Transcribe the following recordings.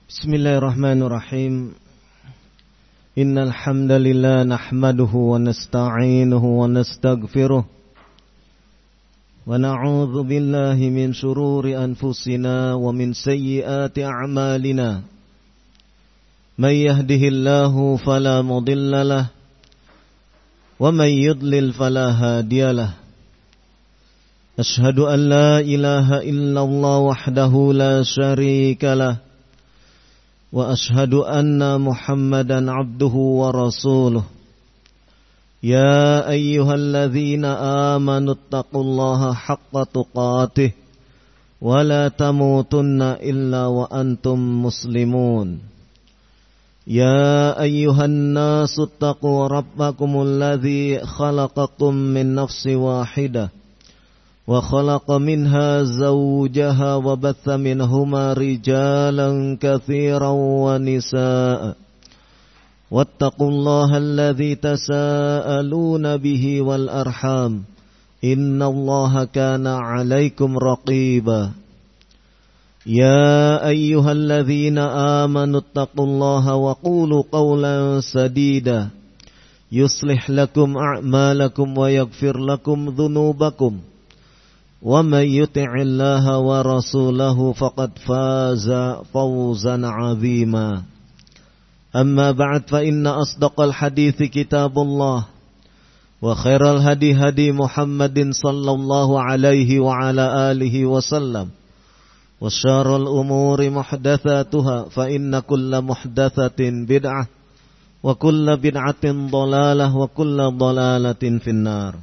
Bismillahirrahmanirrahim. Innal hamdalillah nahmaduhu wa nasta'inuhu wa nastaghfiruh wa na'udzu billahi min shururi anfusina wa min sayyiati a'malina. May yahdihillahu fala mudilla lahu wa may yudlil fala hadiyalah. Ashhadu an la ilaha illallah wahdahu la syarika lah wa ashhadu anna Muhammadan abduhu wa rasuluh. Ya ayyuhalladzina amanu taqullaha haqqa tuqatih wa la tamutunna illa wa antum muslimun. Ya ayyuhan nasu taqu rabbakumul ladzi khalaqakum min nafsin wahidah wa khalaqa minha zawjaha wa batha minhuma rijalan katsiran wa nisaa. Wattaqullaha alladzi tasaaluna bihi wal arham. Innallaha kana 'alaikum raqiba. Ya ayyuhalladzina amanu taqullaha wa qulu qawlan sadida yuslih lakum a'malakum wa yaghfir lakum dhunubakum. Wa may yuti'illaha wa rasulahu faqad faza fawzan 'azima. Amma ba'd, fa inna asdaqal hadithi kitabullah wa khairal hadi hadi Muhammadin sallallahu alaihi wa ala alihi wa sallam wa syarrul umuri muhdatsatuha fa inna kulla muhdatsatin bid'ah wa kulla bid'atin dhalalah wa kulla dhalalatin finnar.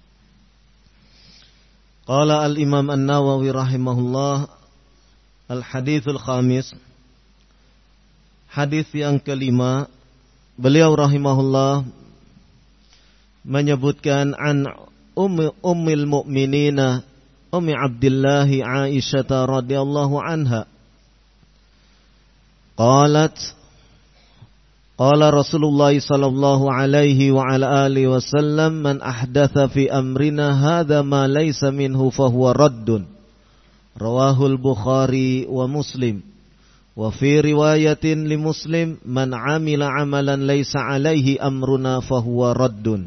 Qala al-Imam An-Nawawi rahimahullah, al-hadithul khamis, hadis yang kelima, beliau rahimahullah menyebutkan an ummil mu'minina Ummi Abdillah Aisyah radhiyallahu anha qalat qala Rasulullah sallallahu alaihi wa ala alihi wasallam man ahdatha fi amrina hadza ma laysa minhu fahuwa raddun. Rawahul Bukhari wa Muslim. Wa fi riwayatin li Muslim man amila amalan laysa alaihi amruna fahuwa raddun.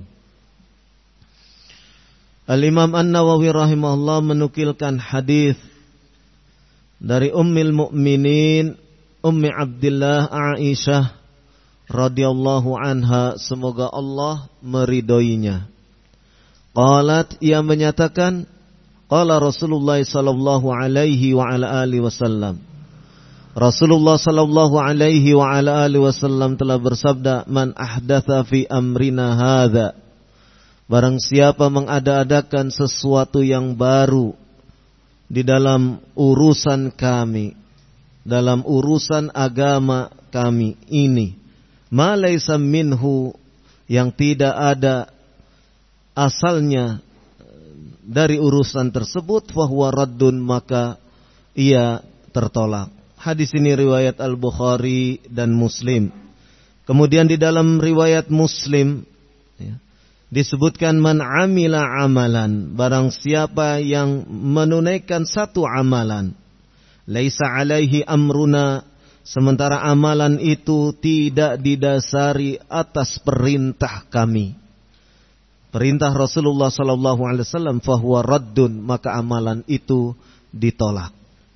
Al-Imam An-Nawawi rahimahullah menukilkan hadis dari Ummul Mukminin Ummi Abdillah Aisyah radhiyallahu anha, semoga Allah meridhoinya. Qalat, ia menyatakan, qala Rasulullah sallallahu alaihi wa ala alihi wasallam. Rasulullah sallallahu alaihi wa ala alihi wasallam telah bersabda, man ahdatha fi amrina hadza, barang siapa mengada-adakan sesuatu yang baru di dalam urusan kami, dalam urusan agama kami ini, ma laysa minhu, yang tidak ada asalnya dari urusan tersebut, fahuwa raddun, maka ia tertolak. Hadis ini riwayat Al-Bukhari dan Muslim. Kemudian di dalam riwayat Muslim disebutkan man amila amalan, barang siapa yang menunaikan satu amalan, laisa alaihi amruna, sementara amalan itu tidak didasari atas perintah kami, perintah Rasulullah sallallahu alaihi wasallam, fahuwa raddun, maka amalan itu ditolak.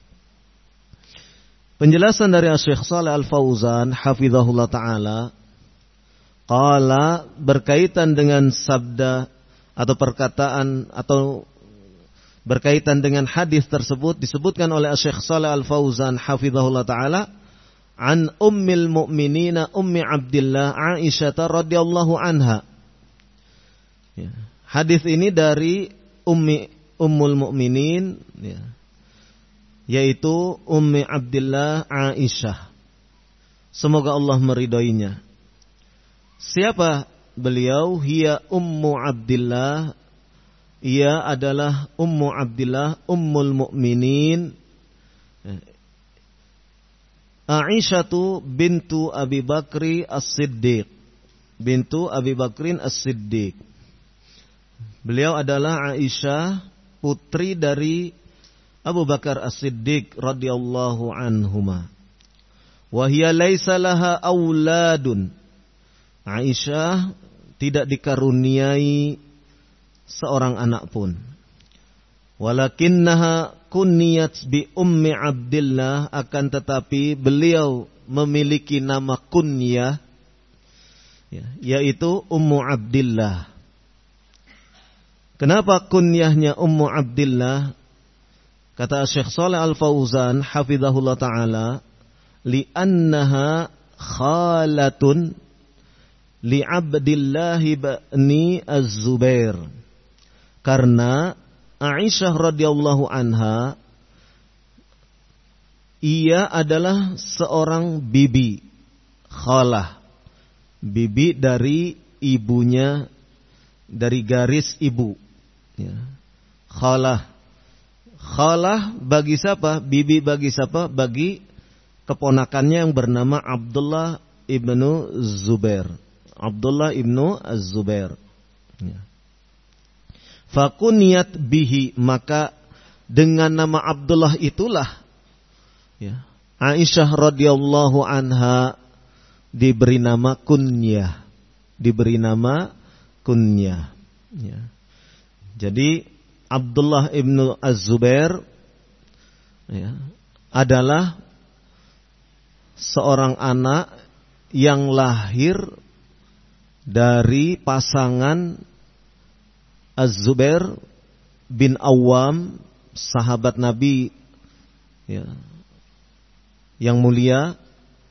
Penjelasan dari Syekh Shalih Al-Fauzan hafizahullah taala, qala, berkaitan dengan sabda atau perkataan atau berkaitan dengan hadis tersebut, disebutkan oleh Syekh Shalih Al-Fauzan hafizahullah taala, an ummil mu'minina Ummi Abdillah Aisyah radhiyallahu anha. Hadis ini dari Ummul Mukminin, yaitu Ummi Abdillah Aisyah, semoga Allah meridhoinya. Siapa beliau? Hiya Ummu Abdillah, ia adalah Ummu Abdillah Ummul Mukminin Aisyatu bintu Abi Bakri As-Siddiq, bintu Abi Bakrin As-Siddiq. Beliau adalah Aisyah, putri dari Abu Bakar As-Siddiq radhiyallahu anhuma. wa hiya laisa laha auladun. Aisyah tidak dikaruniai seorang anak pun. Walakinnaha kunniyat bi Ummi Abdillah, akan tetapi beliau memiliki nama kunyah, yaitu Ummu Abdillah. Kenapa kunyahnya Ummu Abdillah? Kata Syekh Shalih Al-Fauzan hafizahullah ta'ala, li'annaha khalatun li Abdillah ibni Az-Zubair. Karena Aisyah radhiyallahu anha, ia adalah seorang bibi, khalah, bibi dari ibunya, dari garis ibu. Khalah, khalah bagi siapa? Bibi bagi siapa? Bagi keponakannya yang bernama Abdullah ibnu Zubair. Abdullah ibnu Az-Zubair. Fakuniyat bihi, maka dengan nama Abdullah itulah Aisyah radhiyallahu anha diberi nama kunyah, diberi nama kunyah. Jadi Abdullah ibnu Az-Zubair adalah seorang anak yang lahir dari pasangan Az-Zubair bin Awam, sahabat Nabi yang mulia.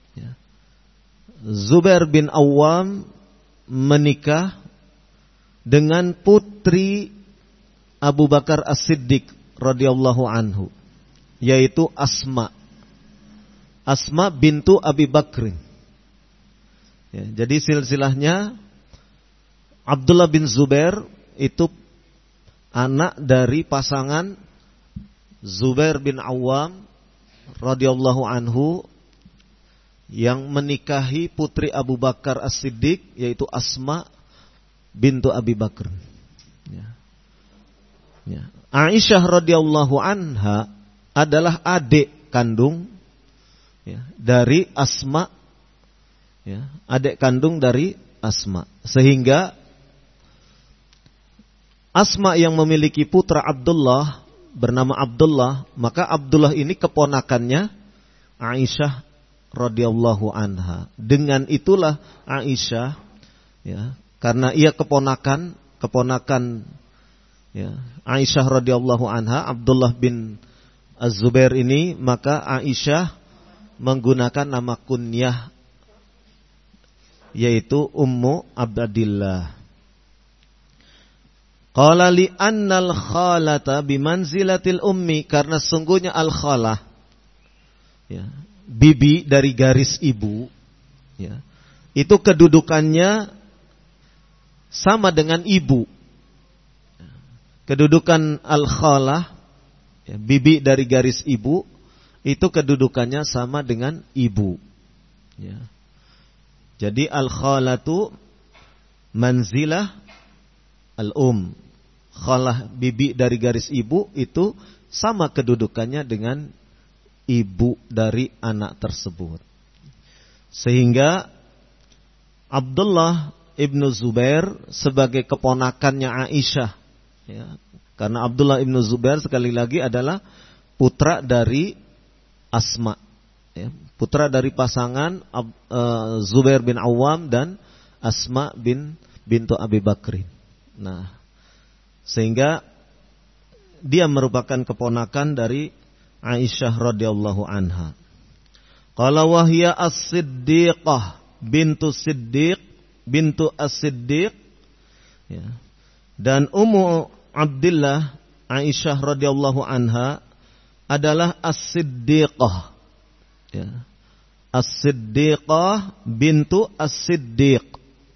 Zubair bin Awam menikah dengan putri Abu Bakar As-Siddiq radhiyallahu anhu, yaitu Asma bintu Abi Bakrin. Jadi silsilahnya Abdullah bin Zubair itu anak dari pasangan Zubair bin Awam radhiyallahu anhu yang menikahi putri Abu Bakar As-Siddiq, yaitu Asma bintu Abi Bakr. Aisyah radhiyallahu anha adalah adik kandung dari Asma, adik kandung dari Asma, sehingga Asma yang memiliki putra Abdullah bernama Abdullah, maka Abdullah ini keponakannya Aisyah radhiyallahu anha. Dengan itulah Aisyah, karena ia keponakan Aisyah radhiyallahu anha, Abdullah bin Az-Zubair ini, maka Aisyah menggunakan nama kunyah, yaitu Ummu Abdillah. Qala li annal khalata bimanzilatil ummi, karena sungguhnya al-khalah, bibi dari garis ibu, itu kedudukannya sama dengan ibu. Kedudukan al-khalah, bibi dari garis ibu, itu kedudukannya sama dengan ibu. Jadi al-khalatu manzilah al-um. Khalah, bibi dari garis ibu, itu sama kedudukannya dengan ibu dari anak tersebut. Sehingga Abdullah ibnu Zubair sebagai keponakannya Aisyah, karena Abdullah ibnu Zubair sekali lagi adalah putra dari Asma, putra dari pasangan Zubair bin Awam dan Asma bintu Abi Bakrin. Nah, sehingga dia merupakan keponakan dari Aisyah radhiyallahu anha. Qala wa hiya as-siddiqah bintu as-siddiq, dan Ummu Abdillah Aisyah radhiyallahu anha adalah as-siddiqah, as-siddiqah bintu as-siddiq,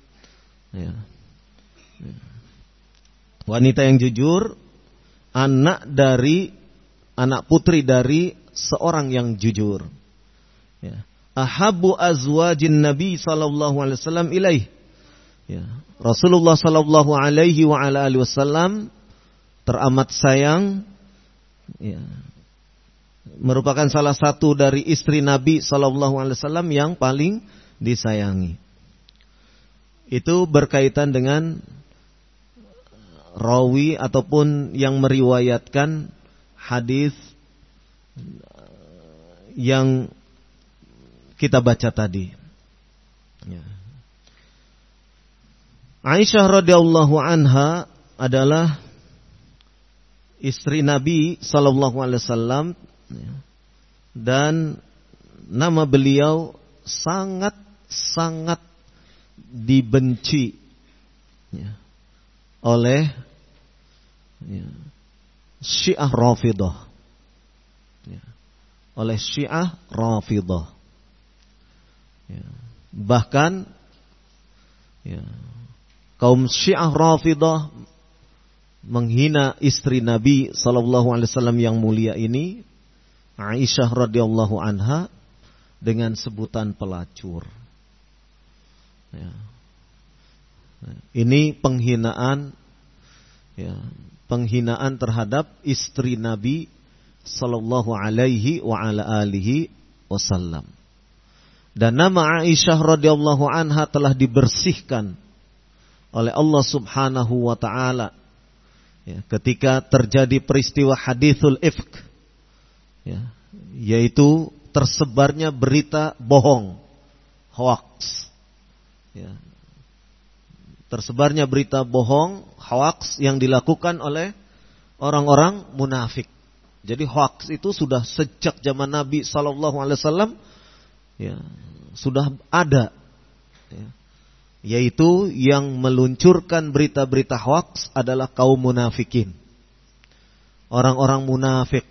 wanita yang jujur, anak putri dari seorang yang jujur. Ahabbu azwajin Nabi sallallahu alaihi wasallam ilaih. Rasulullah sallallahu alaihi wa ala alihi wasallam teramat sayang merupakan salah satu dari istri Nabi SAW yang paling disayangi. Itu berkaitan dengan rawi ataupun yang meriwayatkan hadis yang kita baca tadi. Ya. Aisyah radhiyallahu anha adalah istri Nabi SAW, dan nama beliau sangat dibenci oleh Syiah Rafidah, oleh Syiah Rafidah. Bahkan kaum Syiah Rafidah menghina istri Nabi SAW yang mulia ini, Aisyah radhiyallahu anha, dengan sebutan pelacur. Ini penghinaan, penghinaan terhadap istri Nabi sallallahu alaihi wa ala alihi wasallam. Dan nama Aisyah radhiyallahu anha telah dibersihkan oleh Allah Subhanahu wa taala ketika terjadi peristiwa hadithul ifk, yaitu tersebarnya berita bohong, hoax. Tersebarnya berita bohong, hoax yang dilakukan oleh orang-orang munafik. Jadi hoax itu sudah sejak zaman Nabi SAW sudah ada. Yaitu yang meluncurkan berita-berita hoax adalah kaum munafikin. Orang-orang munafik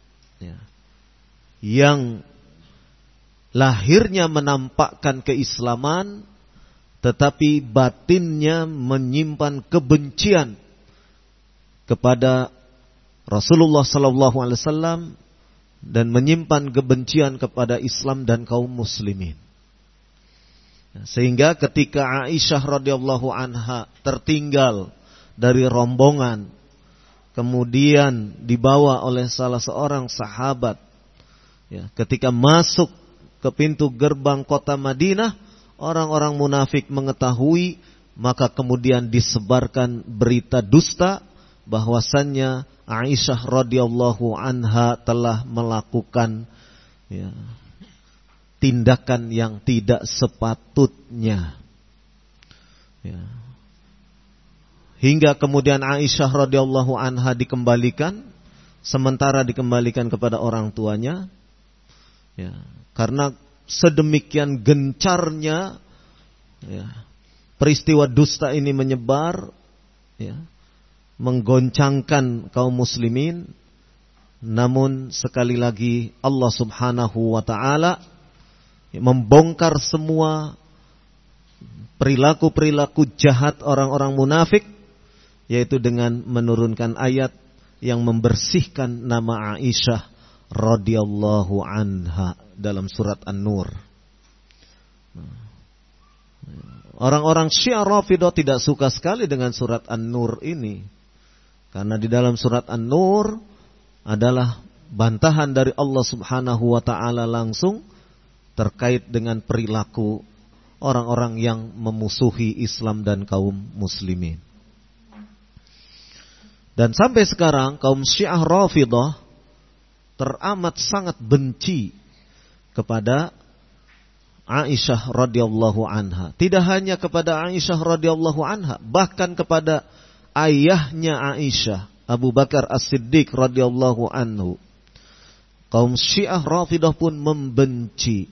yang lahirnya menampakkan keislaman, tetapi batinnya menyimpan kebencian kepada Rasulullah SAW dan menyimpan kebencian kepada Islam dan kaum muslimin. Sehingga ketika Aisyah radhiyallahu anha tertinggal dari rombongan, kemudian dibawa oleh salah seorang sahabat, ketika masuk ke pintu gerbang kota Madinah, orang-orang munafik mengetahui, maka kemudian disebarkan berita dusta bahwasannya Aisyah radhiyallahu anha telah melakukan tindakan yang tidak sepatutnya. Hingga kemudian Aisyah radhiyallahu anha dikembalikan, sementara dikembalikan kepada orang tuanya, karena sedemikian gencarnya peristiwa dusta ini menyebar, menggoncangkan kaum muslimin. Namun sekali lagi Allah Subhanahu wa ta'ala membongkar semua perilaku-perilaku jahat orang-orang munafik, yaitu dengan menurunkan ayat yang membersihkan nama Aisyah radhiyallahu anha dalam surat An-Nur. Orang-orang Syiah Rafidah tidak suka sekali dengan surat An-Nur ini, karena di dalam surat An-Nur adalah bantahan dari Allah Subhanahu wa ta'ala langsung terkait dengan perilaku orang-orang yang memusuhi Islam dan kaum muslimin. Dan sampai sekarang kaum Syiah Rafidah teramat sangat benci kepada Aisyah radhiyallahu anha. Tidak hanya kepada Aisyah radhiyallahu anha, bahkan kepada ayahnya Aisyah, Abu Bakar As-Siddiq radhiyallahu anhu. Kaum Syiah Rafidah pun membenci.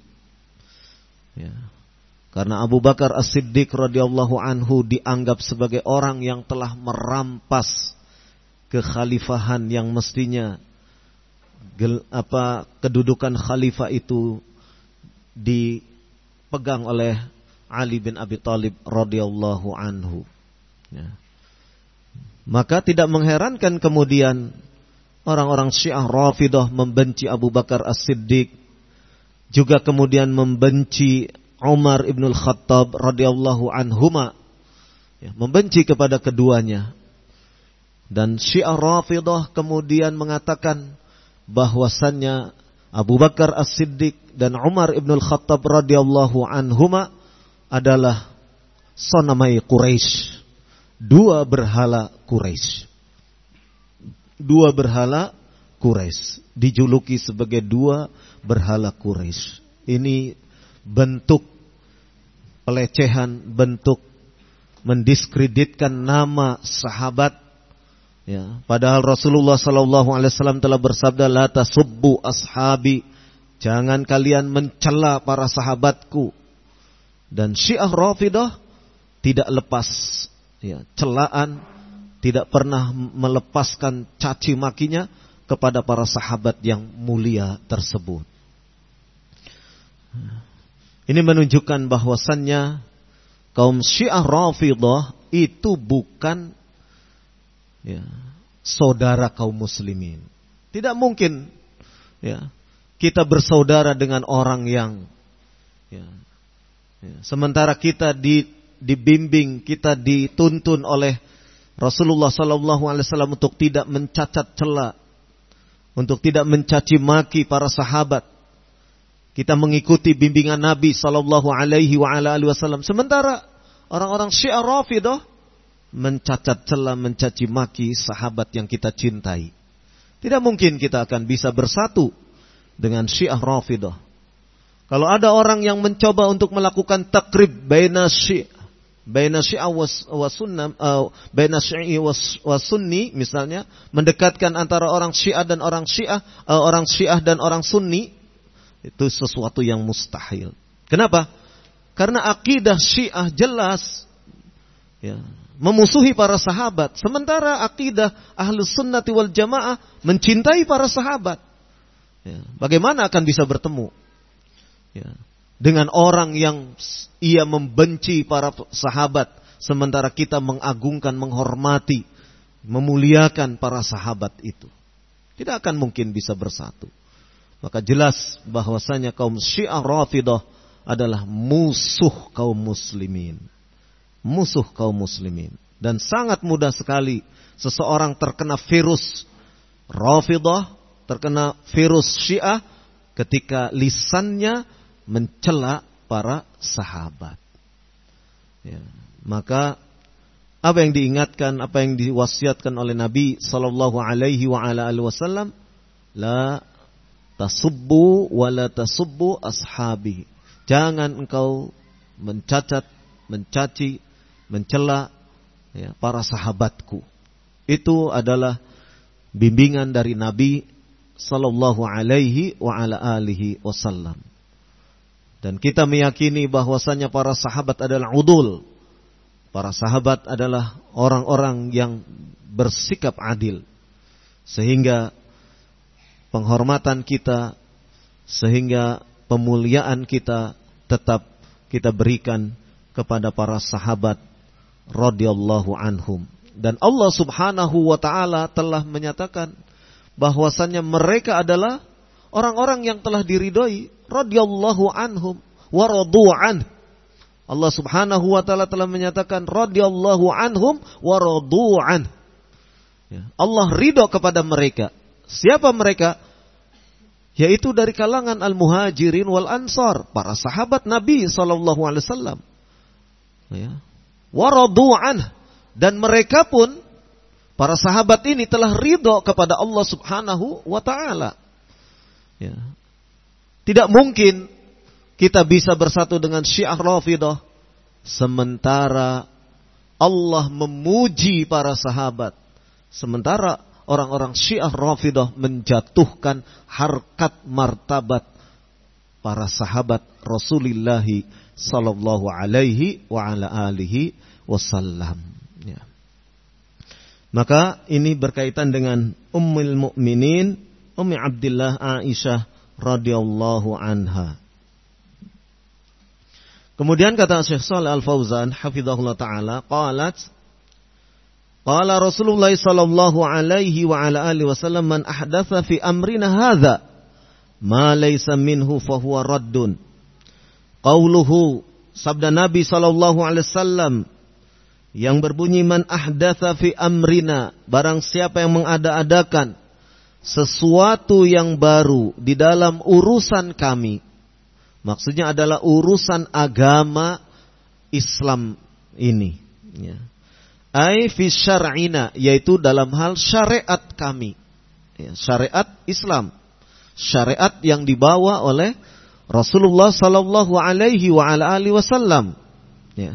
Karena Abu Bakar As-Siddiq radhiyallahu anhu dianggap sebagai orang yang telah merampas kekhalifahan yang mestinya kedudukan khalifah itu dipegang oleh Ali bin Abi Thalib radhiyallahu anhu. Maka tidak mengherankan kemudian orang-orang Syiah Rafidah membenci Abu Bakar As-Siddiq, juga kemudian membenci Umar ibn al-Khattab radhiyallahu anhuma, membenci kepada keduanya. Dan Syiah Rafidah kemudian mengatakan bahwasannya Abu Bakar As-Siddiq dan Umar ibn al-Khattab radhiyallahu anhuma adalah sonamai Quraisy, dua berhala Quraisy. Dua berhala Quraisy, dijuluki sebagai dua berhala Quraisy. Ini bentuk pelecehan, bentuk mendiskreditkan nama sahabat. Ya, padahal Rasulullah sallallahu alaihi wasallam telah bersabda, la tasubbu ashabi, jangan kalian mencela para sahabatku. Dan Syiah Rafidah tidak lepas ya, celaan, tidak pernah melepaskan caci makinya kepada para sahabat yang mulia tersebut. Ini menunjukkan bahwasannya kaum Syiah Rafidah itu bukan ya, saudara kaum muslimin. Tidak mungkin ya, kita bersaudara dengan orang yang ya, sementara kita dibimbing, kita dituntun oleh Rasulullah sallallahu alaihi wasallam untuk tidak mencacat cela, untuk tidak mencaci maki para sahabat. Kita mengikuti bimbingan Nabi sallallahu alaihi wasallam. Sementara orang-orang Syiah Rafidah mencacat cela, mencaci maki sahabat yang kita cintai. Tidak mungkin kita akan bisa bersatu dengan Syiah Rafidah. Kalau ada orang yang mencoba untuk melakukan takrib baina Syiah wa Sunni, misalnya mendekatkan antara orang Syiah dan orang Sunni, itu sesuatu yang mustahil. Kenapa? Karena akidah Syiah jelas ya, memusuhi para sahabat, sementara akidah Ahlus Sunnati wal Jamaah mencintai para sahabat. Ya, bagaimana akan bisa bertemu ya, dengan orang yang ia membenci para sahabat, sementara kita mengagungkan, menghormati, memuliakan para sahabat itu? Tidak akan mungkin bisa bersatu. Maka jelas bahwasanya kaum Syiah Rafidah adalah musuh kaum muslimin. Musuh kaum muslimin. Dan sangat mudah sekali seseorang terkena virus Rafidah, terkena virus Syiah ketika lisannya mencela para sahabat. Ya, maka apa yang diingatkan, apa yang diwasiatkan oleh Nabi sallallahu alaihi wasallam, la tasubbu wa la tasubbu ashabi. Jangan engkau mencacat, mencaci, mencela ya, para sahabatku. Itu adalah bimbingan dari Nabi sallallahu alaihi wasallam. Dan kita meyakini bahwasanya para sahabat adalah udul. Para sahabat adalah orang-orang yang bersikap adil. Sehingga penghormatan kita, sehingga pemuliaan kita tetap kita berikan kepada para sahabat radhiyallahu anhum. Dan Allah Subhanahu wa taala telah menyatakan bahwasannya mereka adalah orang-orang yang telah diridhoi, radhiyallahu anhum wa radu an. Allah Subhanahu wa taala telah menyatakan radhiyallahu anhum wa radu an. Ya, Allah ridho kepada mereka. Siapa mereka? Yaitu dari kalangan al-muhajirin wal ansar, para sahabat Nabi sallallahu alaihi wasallam. Ya. Wa radu an, dan mereka pun para sahabat ini telah ridho kepada Allah Subhanahu wa taala. Ya. Tidak mungkin kita bisa bersatu dengan Syiah Rafidah sementara Allah memuji para sahabat, sementara orang-orang Syiah Rafidah menjatuhkan harkat martabat para sahabat Rasulullah sallallahu alaihi wasallam. Ya. Maka ini berkaitan dengan Ummul Mukminin Ummi Abdillah Aisyah radhiyallahu anha. Kemudian kata Syekh Shalih Al-Fauzan hafizahullah taala, qala Rasulullah sallallahu alaihi wasallam, man ahdatsa fi amrina hadza ma laysa minhu fa huwa raddun. Qauluhu, sabda Nabi sallallahu alaihi wasallam yang berbunyi, man ahdatsa fi amrina, barang siapa yang mengada-adakan sesuatu yang baru di dalam urusan kami. Maksudnya adalah urusan agama Islam ini. Ya. Ai fi syar'ina, yaitu dalam hal syariat kami. Ya, syariat Islam. Syariat yang dibawa oleh Rasulullah sallallahu alaihi wa ala alihi wasallam. Ya.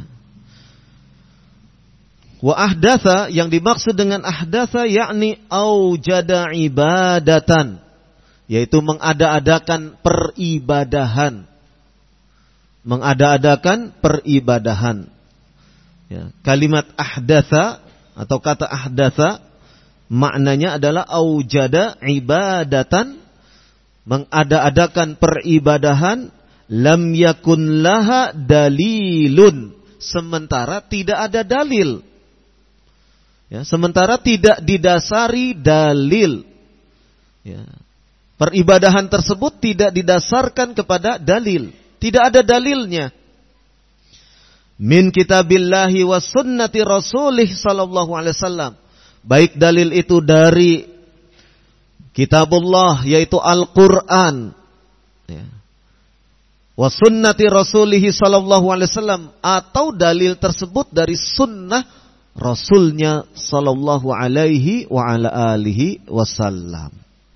Wa ahdatha, yang dimaksud dengan ahdatha yakni aujada ibadatan, yaitu mengada-adakan peribadahan. Mengada-adakan peribadahan. Ya. Kalimat ahdatha atau kata ahdatha maknanya adalah aujada ibadatan, mengada-adakan peribadahan, lam yakun laha dalilun, sementara tidak ada dalil. Ya, sementara tidak didasari dalil. Ya. Peribadahan tersebut tidak didasarkan kepada dalil, tidak ada dalilnya. Min kitabillahi wa sunnati rasulih sallallahu alaihi wasallam. Baik dalil itu dari kitabullah, yaitu Al-Quran, ya, wa sunnati rasulihi sallallahu alaihi wasallam, atau dalil tersebut dari sunnah Rasulnya sallallahu alaihi wa ala alihi wasallam.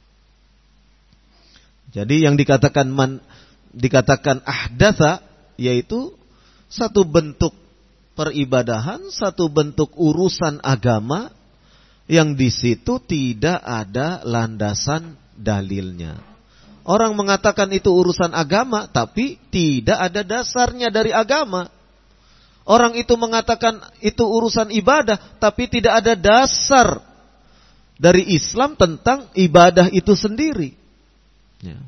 Jadi yang dikatakan ahdatha, yaitu satu bentuk peribadahan, satu bentuk urusan agama yang di situ tidak ada landasan dalilnya. Orang mengatakan itu urusan agama, tapi tidak ada dasarnya dari agama. Orang itu mengatakan itu urusan ibadah, tapi tidak ada dasar dari Islam tentang ibadah itu sendiri. Ya.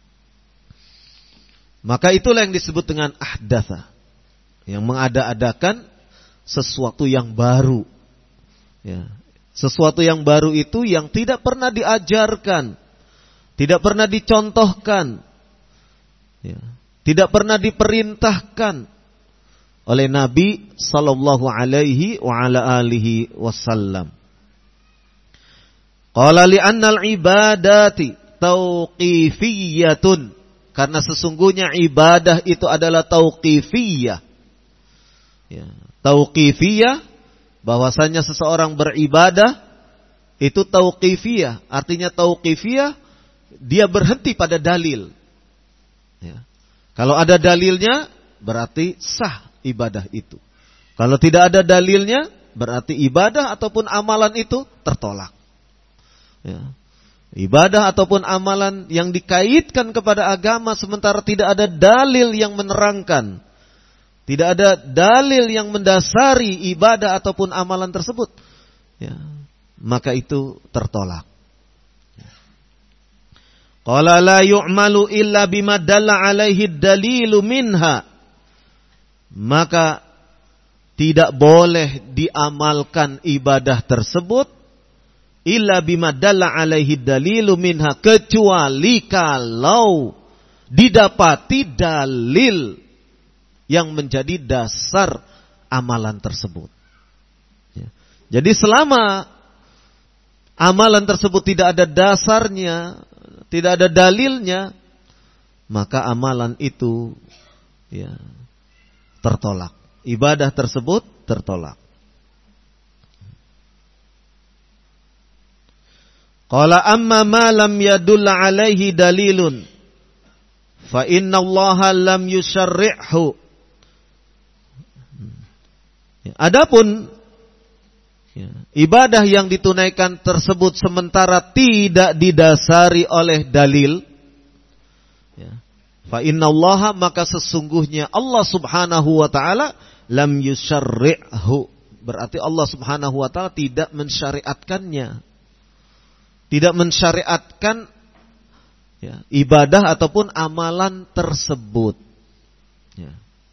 Maka itulah yang disebut dengan ahdatha, yang mengada-adakan sesuatu yang baru. Ya. Sesuatu yang baru itu yang tidak pernah diajarkan, tidak pernah dicontohkan, ya, tidak pernah diperintahkan oleh Nabi sallallahu alaihi wa ala alihi wasallam. Qala li'annal ibadati tauqifiyyatun, karena sesungguhnya ibadah itu adalah tauqifiyah. Ya, tauqifiyah, bahwasanya seseorang beribadah itu tauqifiyah. Artinya tauqifiyah, dia berhenti pada dalil. Ya. Kalau ada dalilnya berarti sah ibadah itu. Kalau tidak ada dalilnya berarti ibadah ataupun amalan itu tertolak. Ya. Ibadah ataupun amalan yang dikaitkan kepada agama sementara tidak ada dalil yang menerangkan, tidak ada dalil yang mendasari ibadah ataupun amalan tersebut, ya, maka itu tertolak. Qala la yu'malu illa bima dalla alaihi dalilu minha. Maka tidak boleh diamalkan ibadah tersebut illa bima dalla alaihi dalilu minha, kecuali kalau didapati dalil yang menjadi dasar amalan tersebut. Ya. Jadi selama amalan tersebut tidak ada dasarnya, tidak ada dalilnya, maka amalan itu ya tertolak. Ibadah tersebut tertolak. Qala amma ma lam yadulla alaihi dalilun fa inna Allaha lam yusyarri'hu. Adapun ibadah yang ditunaikan tersebut sementara tidak didasari oleh dalil, fa innallaha, maka sesungguhnya Allah Subhanahu wa taala lam yusyarri'hu, berarti Allah Subhanahu wa taala tidak mensyariatkannya. Tidak mensyariatkan ya, ibadah ataupun amalan tersebut. Ya.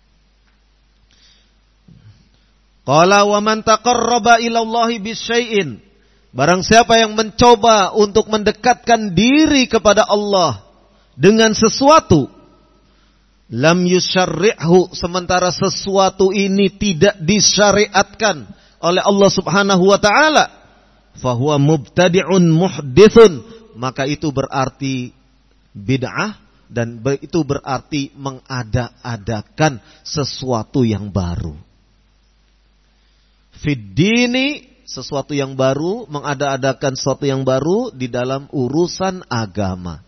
Qala wa man taqarraba ila Allahi bisyai'in, barang siapa yang mencoba untuk mendekatkan diri kepada Allah dengan sesuatu, lam yusyarri'hu, sementara sesuatu ini tidak disyariatkan oleh Allah Subhanahu wa taala, fahuwa mubtadi'un muhdithun, maka itu berarti bid'ah, dan itu berarti mengada-adakan sesuatu yang baru. Fiddini, sesuatu yang baru, mengada-adakan sesuatu yang baru di dalam urusan agama.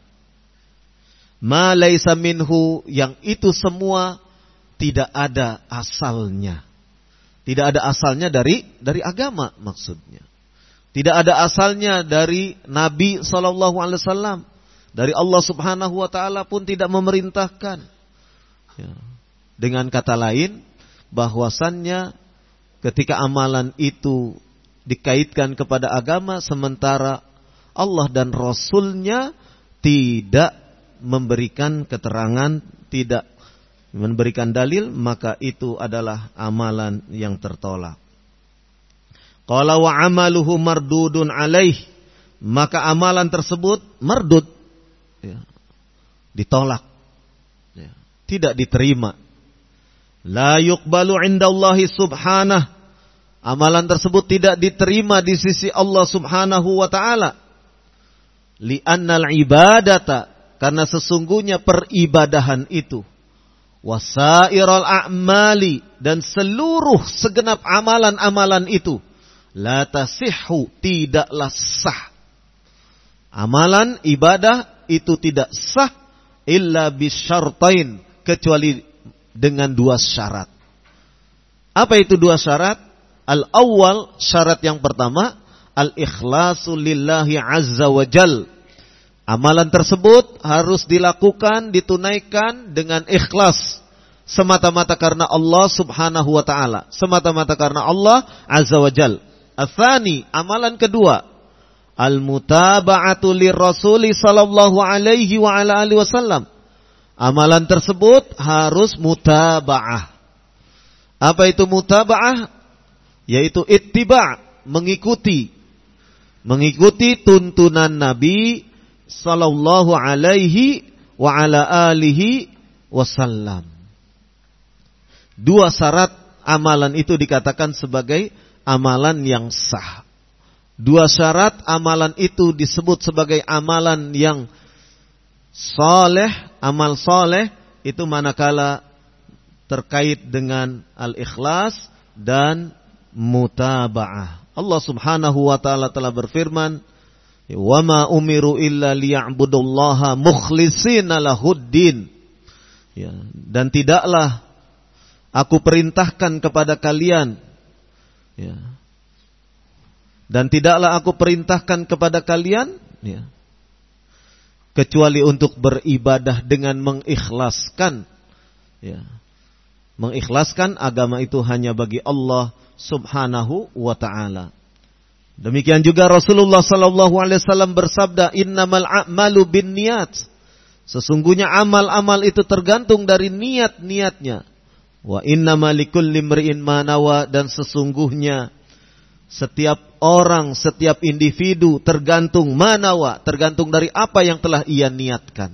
Ma laisa minhu, yang itu semua tidak ada asalnya. Tidak ada asalnya dari agama maksudnya. Tidak ada asalnya dari Nabi SAW. Dari Allah Subhanahu wa ta'ala pun tidak memerintahkan. Ya. Dengan kata lain, bahwasannya ketika amalan itu dikaitkan kepada agama, sementara Allah dan Rasulnya tidak memberikan keterangan, tidak memberikan dalil, maka itu adalah amalan yang tertolak. Qala wa amaluhu mardudun alaih, maka amalan tersebut mardud, ya, ditolak, ya, tidak diterima. La yuqbalu indallahi subhanah, amalan tersebut tidak diterima di sisi Allah Subhanahu wa ta'ala. Li'annal ibadata, karena sesungguhnya peribadahan itu, wasairal a'mali, dan seluruh segenap amalan-amalan itu, la tasihhu, tidaklah sah. Amalan ibadah itu tidak sah illa bisyartain, kecuali dengan dua syarat. Apa itu dua syarat? Al-awwal, syarat yang pertama, al-ikhlasu lillahi azza wa jal. Amalan tersebut harus dilakukan, ditunaikan dengan ikhlas, semata-mata karena Allah Subhanahu wa ta'ala, semata-mata karena Allah azza wa jal. Atsani, amalan kedua, al-mutaba'atu lirrasuli sallallahu alaihi wa ala alihi wasallam. Amalan tersebut harus mutaba'ah. Apa itu mutaba'ah? Yaitu ittiba', mengikuti tuntunan Nabi sallallahu alaihi wa ala alihi wasallam. Dua syarat amalan itu dikatakan sebagai amalan yang sah. Dua syarat amalan itu disebut sebagai amalan yang saleh. Amal saleh itu manakala terkait dengan al-ikhlas dan mutaba'ah. Allah Subhanahu wa ta'ala telah berfirman, wa ma umiru illa liya'budullaha mukhlishina lahuddin. Ya, dan tidaklah aku perintahkan kepada kalian, ya, dan tidaklah aku perintahkan kepada kalian, ya, kecuali untuk beribadah dengan mengikhlaskan, ya, mengikhlaskan agama itu hanya bagi Allah Subhanahu wa ta'ala. Demikian juga Rasulullah sallallahu alaihi wasallam bersabda, innamal a'malu binniyat. Sesungguhnya amal-amal itu tergantung dari niat-niatnya. Wa innamal likulli imri'in ma nawa, dan sesungguhnya setiap orang, setiap individu tergantung manawa, tergantung dari apa yang telah ia niatkan.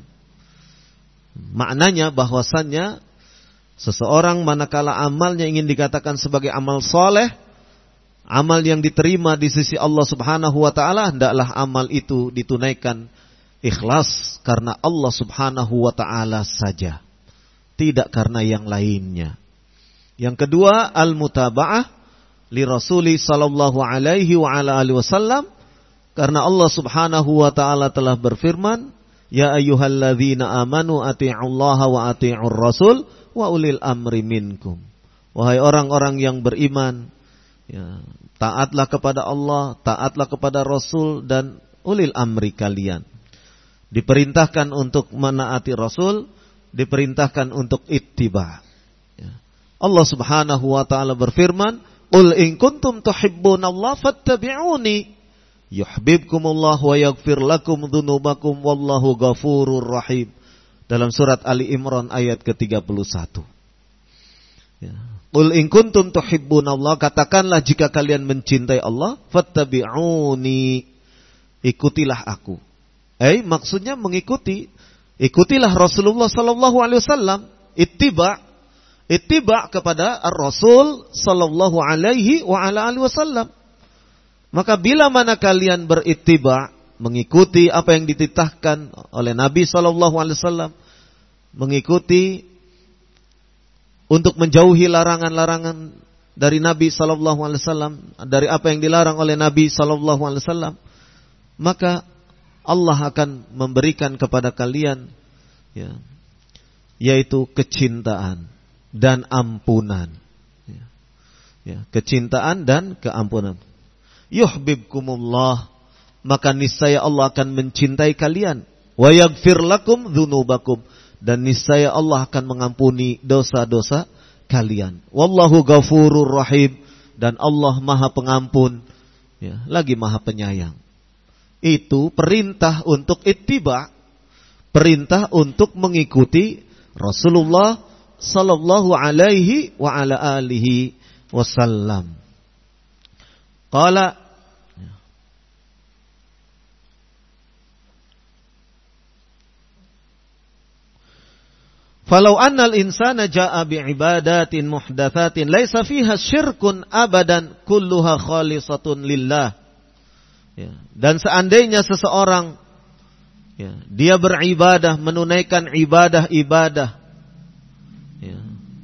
Maknanya bahwasannya seseorang manakala amalnya ingin dikatakan sebagai amal soleh, amal yang diterima di sisi Allah Subhanahu wa ta'ala, hendaklah amal itu ditunaikan ikhlas karena Allah Subhanahu wa ta'ala saja, tidak karena yang lainnya. Yang kedua, al-mutaba'ah li Rasuli sallallahu alaihi wa ala alihi wasallam, karena Allah Subhanahu wa ta'ala telah berfirman, ya ayyuhalladzina amanu ati'ullaha wa ati'ur rasul wa ulil amri minkum. Wahai orang-orang yang beriman, ya, taatlah kepada Allah, taatlah kepada Rasul dan ulil amri kalian. Diperintahkan untuk menaati Rasul, diperintahkan untuk ittiba. Ya. Allah Subhanahu wa ta'ala berfirman, qul in kuntum tuhibbunallaha fattabi'uni yuhibbukumullah wa yaghfir lakum dzunubakum wallahu ghafurur rahim. Dalam surat Ali Imran ayat ke-31. Ya. Qul in kuntum tuhibbunallah, katakanlah jika kalian mencintai Allah, fattabi'uni, ikutilah aku. Maksudnya mengikuti, ikutilah Rasulullah sallallahu alaihi wasallam, ittiba kepada Ar-Rasul sallallahu alaihi wa ala alihi wasallam. Maka bila mana kalian berittiba, mengikuti apa yang dititahkan oleh Nabi SAW, mengikuti untuk menjauhi larangan-larangan dari Nabi SAW, dari apa yang dilarang oleh Nabi SAW, maka Allah akan memberikan kepada kalian, ya, yaitu kecintaan dan ampunan. Ya, kecintaan dan keampunan. Yuhibbukumullah, maka niscaya Allah akan mencintai kalian. Wa yaghfir lakum dzunubakum, dan niscaya Allah akan mengampuni dosa-dosa kalian. Wallahu ghafurur rahim, dan Allah Maha Pengampun, ya, lagi Maha Penyayang. Itu perintah untuk ittiba, perintah untuk mengikuti Rasulullah sallallahu alaihi wa ala alihi wasallam. Qala, falau annal insana jaa'a bi'ibadatin muhdatsatin laisa fiha syirkun abadan kulluha khalisatun lillah. Ya, dan seandainya seseorang, ya, dia beribadah, menunaikan ibadah-ibadah, ya,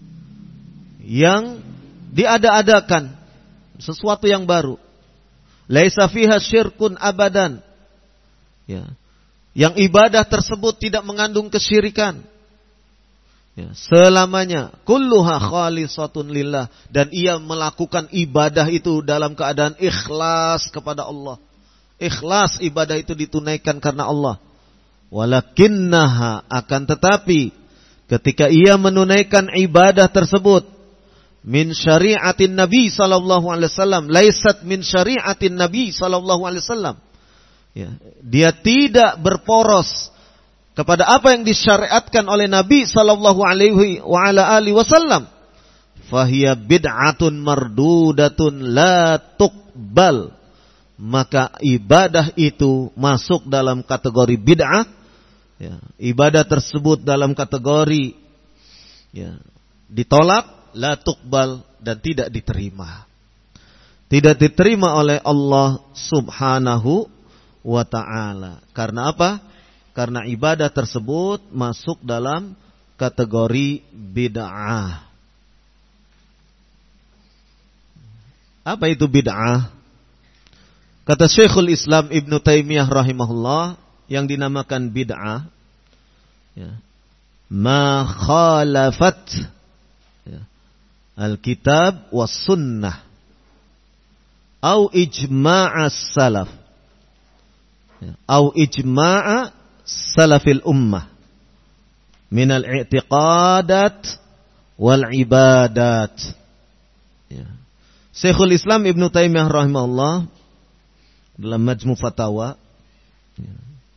yang diada-adakan, sesuatu yang baru, laisa fiha syirkun abadan, ya, yang ibadah tersebut tidak mengandung kesyirikan, ya, selamanya, kulluha khalisatun lillah, dan ia melakukan ibadah itu dalam keadaan ikhlas kepada Allah. Ikhlas, ibadah itu ditunaikan karena Allah. Walakinnaha, akan tetapi ketika ia menunaikan ibadah tersebut min syari'atin Nabi sallallahu alaihi wasallam, laisat min syari'atin Nabi sallallahu alaihi wasallam, ya, dia tidak berporos kepada apa yang disyariatkan oleh Nabi sallallahu alaihi wa ala alihi wasallam, fahiya bid'atun mardudatun la tuqbal, maka ibadah itu masuk dalam kategori bid'ah, ya, ibadah tersebut dalam kategori, ya, ditolak, la tuqbal, dan tidak diterima. Tidak diterima oleh Allah Subhanahu wa ta'ala. Karena apa? Karena ibadah tersebut masuk dalam kategori bid'ah. Apa itu bid'ah? Kata Syekhul Islam Ibn Taimiyah rahimahullah, yang dinamakan bid'ah, ya, ma khalafat, ya, al-kitab was sunnah au ijma'as salaf, ya, au ijma'a salafil ummah min al-i'tiqadat wal ibadat. Ya. Syekhul Islam Ibn Taimiyah rahimahullah dalam Majmu' Fatawa, ya,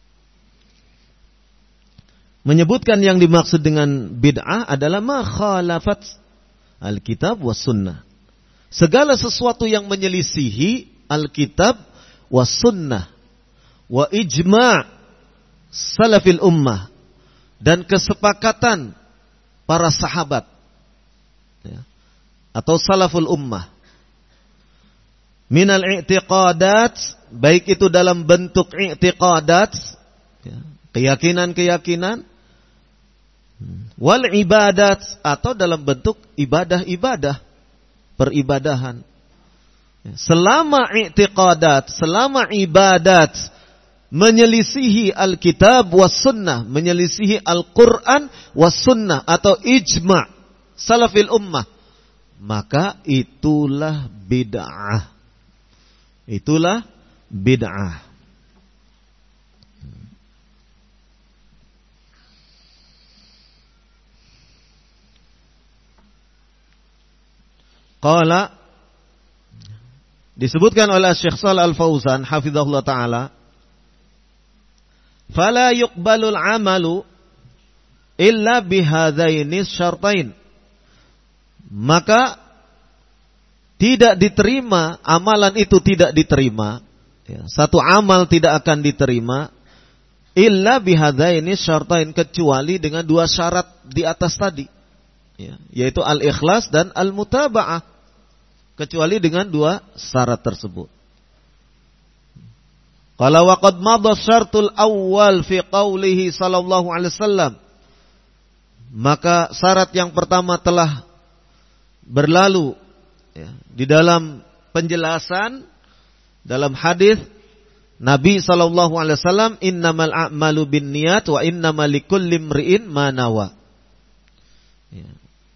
menyebutkan yang dimaksud dengan bid'ah adalah ma khalafat al-kitab was sunnah, segala sesuatu yang menyelisihi al-kitab was sunnah wa ijma' salafil ummah, dan kesepakatan para sahabat, ya, atau salaful ummah, minal i'tiqadat, baik itu dalam bentuk i'tiqadat, ya, keyakinan-keyakinan, wal ibadat, atau dalam bentuk ibadah-ibadah, peribadahan. Ya, selama i'tiqadat, selama ibadat menyelisihi Alkitab was sunnah, menyelisihi Al-Quran was sunnah atau ijma' salafil ummah, maka itulah bid'ah. Itulah bid'ah. Qala, disebutkan oleh Syekh Shalih Al-Fauzan hafizahullah ta'ala, fala yuqbalul amalu illa bihadzaini syartain, maka tidak diterima, amalan itu tidak diterima, ya, satu amal tidak akan diterima illa bihadzaini syartain, kecuali dengan dua syarat di atas tadi, ya, yaitu al-ikhlas dan al-mutaba'ah, kecuali dengan dua syarat tersebut. Qala wa qad madha syartul awwal fi qaulihi sallallahu alaihi wasallam. Maka syarat yang pertama telah berlalu ya, di dalam penjelasan dalam hadis Nabi sallallahu alaihi wasallam, innamal a'malu binniyat wa innamal likulli imri'in ma nawa. Ya.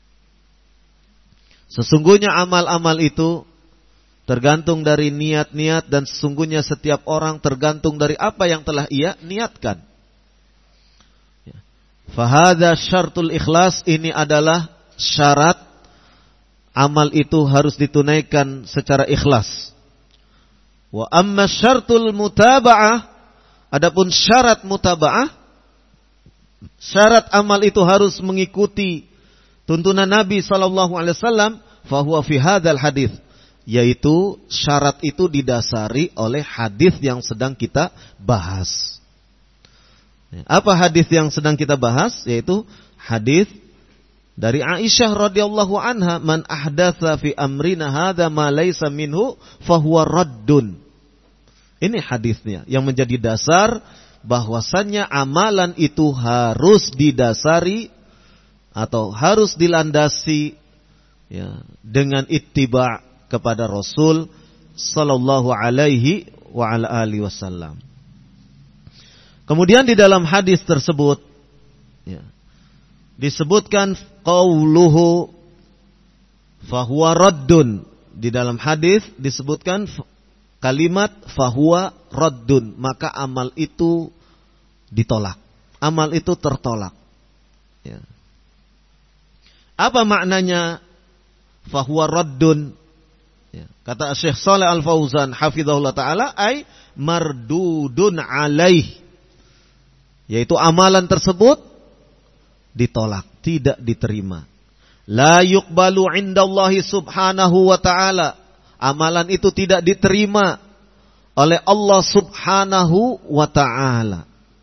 Sesungguhnya amal-amal itu tergantung dari niat-niat dan sesungguhnya setiap orang tergantung dari apa yang telah ia niatkan. Ya. Fahadha syartul ikhlas, ini adalah syarat amal itu harus ditunaikan secara ikhlas. Wa amma syartul mutaba'ah, adapun syarat mutaba'ah, syarat amal itu harus mengikuti tuntunan Nabi sallallahu alaihi wasallam, fa huwa fi hadzal hadis, yaitu syarat itu didasari oleh hadis yang sedang kita bahas. Apa hadis yang sedang kita bahas? Yaitu hadis dari Aisyah radhiyallahu anha, man ahdatsa fi amrina hadza ma laisa minhu fahuwa raddun. Ini hadisnya yang menjadi dasar bahwasannya amalan itu harus didasari atau harus dilandasi ya, dengan ittiba' kepada Rasul sallallahu alaihi wa ala alihi wasallam. Kemudian di dalam hadis tersebut ya, disebutkan qauluhu fahuwa raddun. Di dalam hadis disebutkan kalimat fahuwa raddun, maka amal itu ditolak. Amal itu tertolak. Ya. Apa maknanya fahuwa raddun? Ya. Kata Syekh Shalih Al-Fauzan hafizahullah ta'ala, ay mardudun alaih, yaitu amalan tersebut ditolak, tidak diterima. La yuqbalu indallahi subhanahu wa ta'ala, amalan itu tidak diterima oleh Allah subhanahu wa ta'ala.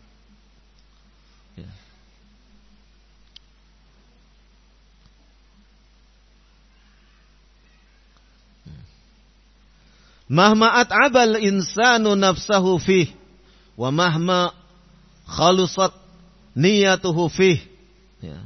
Mahma at'abal insanu nafsahu fih wa mahma khalusat niyatuhu fih. Ya.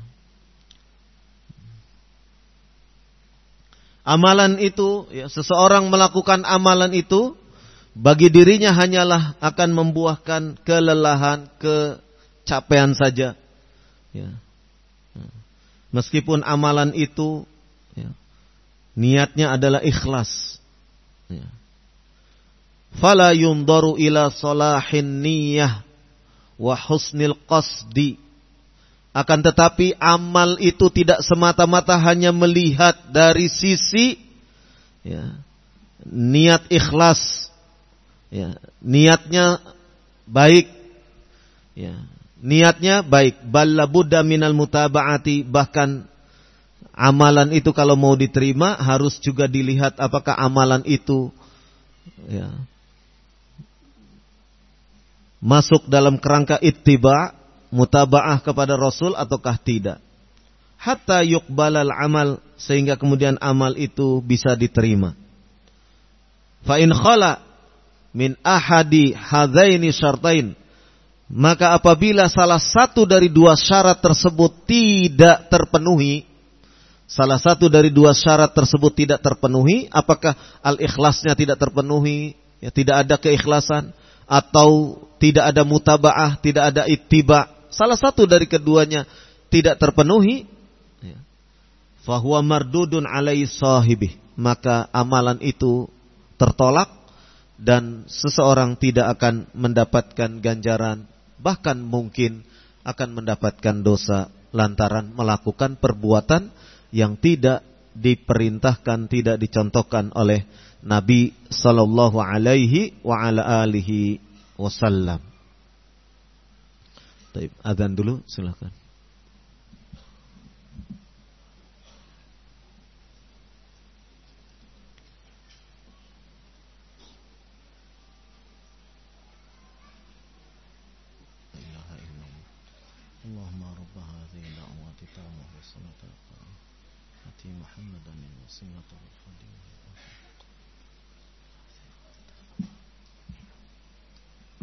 Amalan itu, ya, seseorang melakukan amalan itu bagi dirinya hanyalah akan membuahkan kelelahan, kecapean saja. Ya. Meskipun amalan itu ya, niatnya adalah ikhlas. Ya. Fala yundaru ila salahin niyyah wa husnil qasdi. Akan tetapi amal itu tidak semata-mata hanya melihat dari sisi ya, niat ikhlas, ya, niatnya baik, ya, niatnya baik. Bal labudda minal mutaba'ati, bahkan amalan itu kalau mau diterima harus juga dilihat apakah amalan itu ya, masuk dalam kerangka ittiba', mutaba'ah kepada Rasul ataukah tidak. Hatta yuqbalal amal, sehingga kemudian amal itu bisa diterima. Fa in khala min ahadi hadaini syartain, maka apabila salah satu dari dua syarat tersebut tidak terpenuhi, salah satu dari dua syarat tersebut tidak terpenuhi, apakah al-ikhlasnya tidak terpenuhi, ya, tidak ada keikhlasan, atau tidak ada mutaba'ah, tidak ada ittiba', salah satu dari keduanya tidak terpenuhi, ya, fahuwa mardudun alai sahibih, maka amalan itu tertolak dan seseorang tidak akan mendapatkan ganjaran, bahkan mungkin akan mendapatkan dosa lantaran melakukan perbuatan yang tidak diperintahkan, tidak dicontohkan oleh Nabi sallallahu alaihi wa ala alihi wasallam. Baik, azan dulu, silakan. Allahumma rabb hadhihi da'wati tammah wa salatu ati Muhammadan wasilatu wal fadil.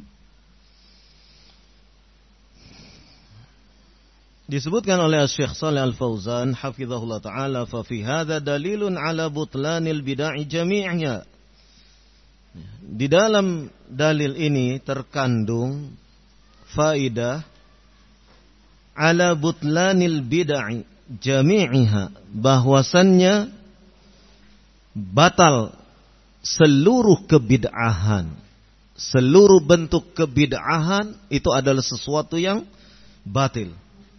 Disebutkan oleh Syekh Shalih Al-Fauzan hafizahullah taala, fa fi hadza dalilun ala butlanil bid'ah jami'nya. Di dalam dalil ini terkandung faidah ala butlanil bid'ah jami'iha, bahwasannya batal seluruh kebid'ahan. Seluruh bentuk kebid'ahan itu adalah sesuatu yang batil.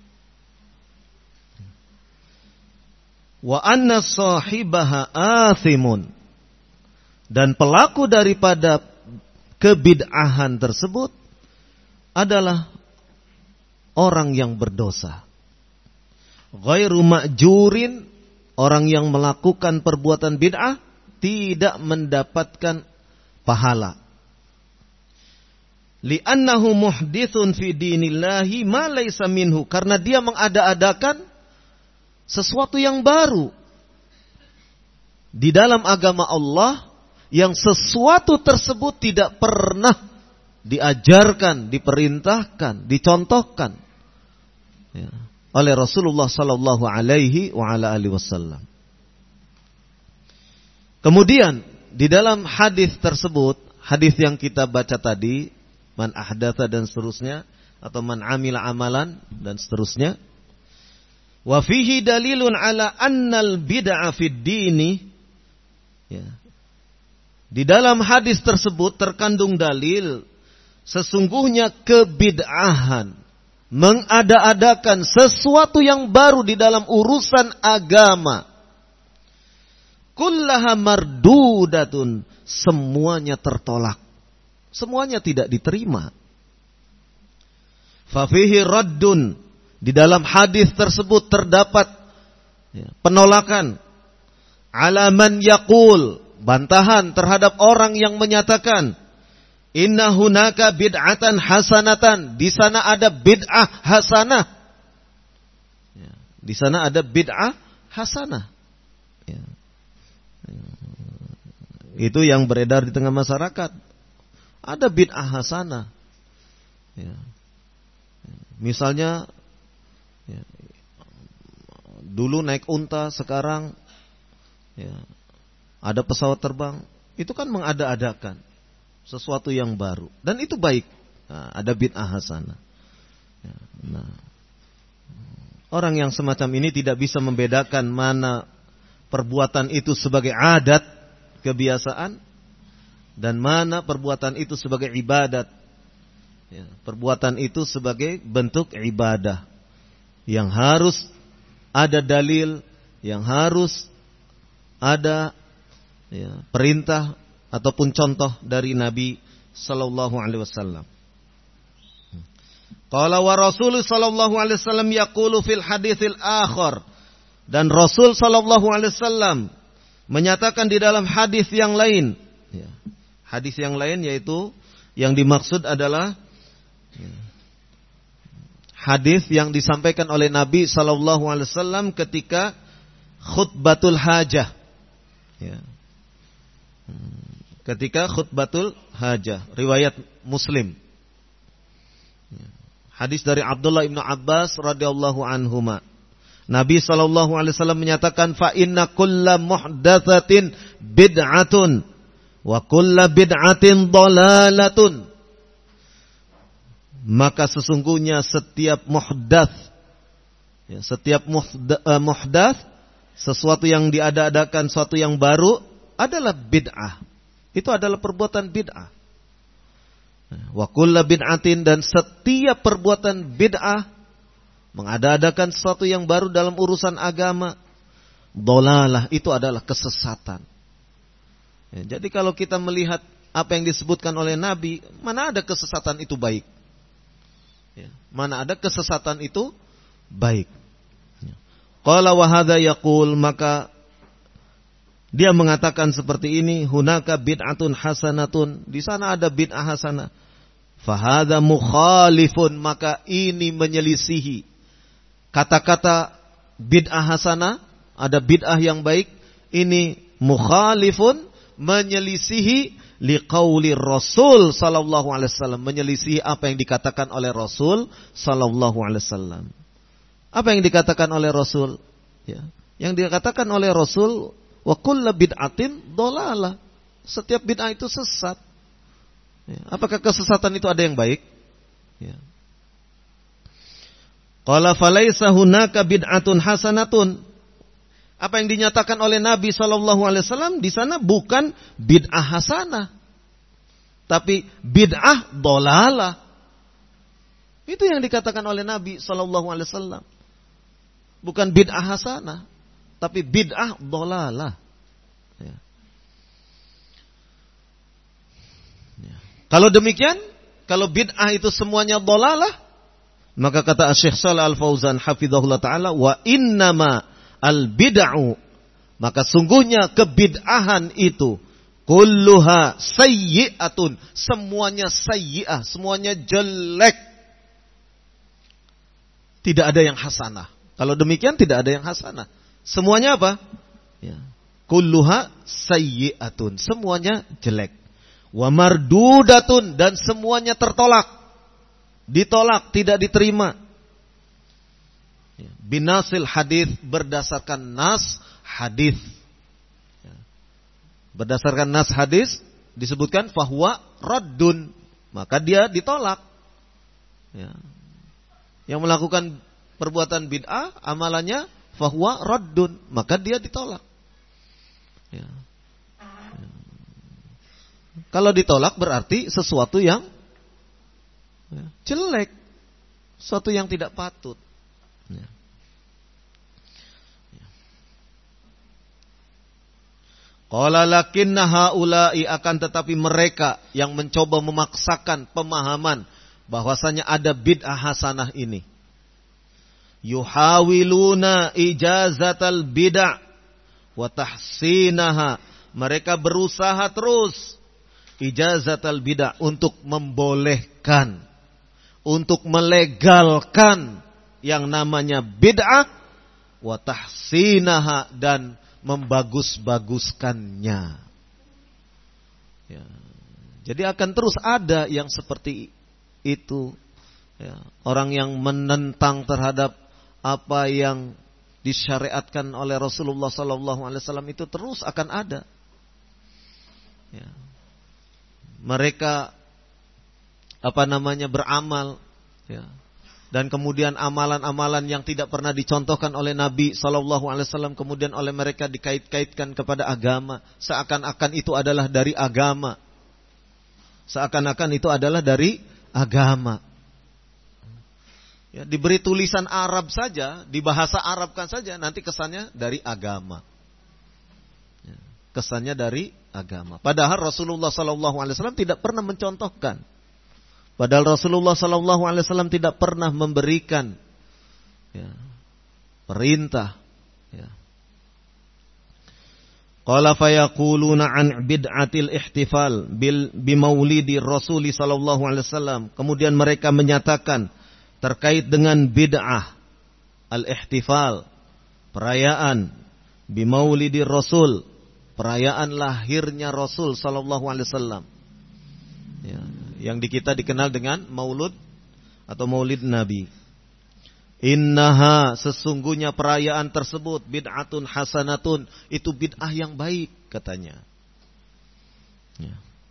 Wa anna sahibaha athimun, dan pelaku daripada kebid'ahan tersebut adalah orang yang berdosa. Ghairu ma'jurin, orang yang melakukan perbuatan bid'ah tidak mendapatkan pahala. Li'annahu muhdithun fi dinillahi ma laysa minhu, karena dia mengada-adakan sesuatu yang baru di dalam agama Allah, yang sesuatu tersebut tidak pernah diajarkan, diperintahkan, dicontohkan oleh Rasulullah sallallahu alaihi wa ala alihi wasallam. Kemudian di dalam hadis tersebut, hadis yang kita baca tadi, man ahdatsa dan seterusnya, atau man amila amalan dan seterusnya, wa fihi dalilun ala annal bid'a fid dini, ya. Di dalam hadis tersebut terkandung dalil sesungguhnya kebid'ahan, mengada-adakan sesuatu yang baru di dalam urusan agama, kullaha mardudatun, semuanya tertolak, semuanya tidak diterima. Fa fihi raddun, di dalam hadis tersebut terdapat penolakan, ala man yaqul, bantahan terhadap orang yang menyatakan inna hunaka bid'atan hasanatan, di sana ada bid'ah hasanah. Di sana ada bid'ah hasanah. Itu yang beredar di tengah masyarakat. Ada bid'ah hasanah. Misalnya dulu naik unta, sekarang ada pesawat terbang. Itu kan mengada-adakan sesuatu yang baru, dan itu baik. Ada bid'ah hasanah. Orang yang semacam ini tidak bisa membedakan mana perbuatan itu sebagai adat, kebiasaan, dan mana perbuatan itu sebagai ibadat. Perbuatan itu sebagai bentuk ibadah yang harus ada dalil, yang harus ada perintah ataupun contoh dari Nabi sallallahu alaihi wasallam. Qala wa Rasul sallallahu alaihi wasallam yaqulu fil haditsil akhar, dan Rasul sallallahu alaihi wasallam menyatakan di dalam hadis yang lain. Hadis yang lain yaitu yang dimaksud adalah hadis yang disampaikan oleh Nabi sallallahu alaihi wasallam ketika khutbatul hajah. Ketika khutbatul hajah, riwayat Muslim. Hadis dari Abdullah ibnu Abbas radhiyallahu anhuma. Nabi sallallahu alaihi wasallam menyatakan, fa inna kulla muhdatsatin bid'atun wa kulla bid'atin dhalalatun. Maka sesungguhnya setiap muhdats, muhdats, sesuatu yang diada-adakan, sesuatu yang baru adalah bid'ah. Itu adalah perbuatan bid'ah. Wa kullu bid'atin, dan setiap perbuatan bid'ah, mengada-adakan sesuatu yang baru dalam urusan agama, dhalalah, itu adalah kesesatan. Jadi kalau kita melihat apa yang disebutkan oleh Nabi, mana ada kesesatan itu baik? Mana ada kesesatan itu baik? Qala wa hadza yaqul, maka dia mengatakan seperti ini, hunaka bid'atun hasanatun, di sana ada bid'ah hasanah. Fa hadza mukhalifun, maka ini menyelisihi kata-kata bid'ah hasanah, ada bid'ah yang baik, ini mukhalifun, menyelisihi liqauli Rasul sallallahu alaihi wasallam, menyelisihi apa yang dikatakan oleh Rasul sallallahu alaihi wasallam. Apa yang dikatakan oleh Rasul? Ya. Yang dikatakan oleh Rasul, wa kullu bid'atin dhalalah. Setiap bid'ah itu sesat. Ya. Apakah kesesatan itu ada yang baik? Ya. Qala falaisa hunaka bid'atun hasanatun. Apa yang dinyatakan oleh Nabi SAW di sana bukan bid'ah hasanah, tapi bid'ah dhalalah. Itu yang dikatakan oleh Nabi SAW. Bukan bid'ah hasanah, tapi bid'ah dhalalah. Ya. Ya. Kalau demikian, kalau bid'ah itu semuanya dhalalah, maka kata Syekh Shalih Al-Fauzan hafizahullah ta'ala, wa innama al-bid'u, maka sungguhnya kebid'ahan itu kulluha sayyi'atun, semuanya sayyi'ah, semuanya jelek. Tidak ada yang hasanah. Kalau demikian tidak ada yang hasanah. Semuanya apa? Ya. Kulluha sayyi'atun, semuanya jelek. Wa mardudatun, dan semuanya tertolak. Ditolak, tidak diterima. Binasil hadis, berdasarkan nas hadis. Berdasarkan nas hadis disebutkan fahuwa raddun, maka dia ditolak. Ya. Yang melakukan perbuatan bid'ah, amalannya fahuwa raddun, maka dia ditolak. Ya. Ya. Kalau ditolak berarti sesuatu yang jelek, sesuatu yang tidak patut. Ya. Qala lakinna haula'i, akan tetapi mereka yang mencoba memaksakan pemahaman bahwasanya ada bid'ah hasanah ini, yuhawiluna ijazatal bid'ah wa tahsinaha, mereka berusaha terus ijazatal bid'ah, untuk membolehkan, untuk melegalkan yang namanya bid'ah, wa tahsinaha, dan membagus-baguskannya. Ya. Jadi akan terus ada yang seperti itu. Ya. Orang yang menentang terhadap apa yang disyariatkan oleh Rasulullah SAW itu terus akan ada. Ya. Mereka beramal, ya. Dan kemudian amalan-amalan yang tidak pernah dicontohkan oleh Nabi SAW kemudian oleh mereka dikait-kaitkan kepada agama, seakan-akan itu adalah dari agama. Seakan-akan itu adalah dari agama. Ya, diberi tulisan Arab saja, dibahasa Arabkan saja, nanti kesannya dari agama. Ya, kesannya dari agama. Padahal Rasulullah SAW tidak pernah mencontohkan. Padahal Rasulullah SAW tidak pernah memberikan perintah. Qala fayaquluna an bid'atil ihtifal bimaulidi Rasul sallallahu alaihi wasallam. Kemudian mereka menyatakan terkait dengan bid'ah al-ihtifal, perayaan bimaulidi Rasul, perayaan lahirnya Rasul sallallahu alaihi wasallam. Ya, yang di kita dikenal dengan maulud atau maulid Nabi. Innaha, sesungguhnya perayaan tersebut bid'atun hasanatun, itu bid'ah yang baik katanya. Ya.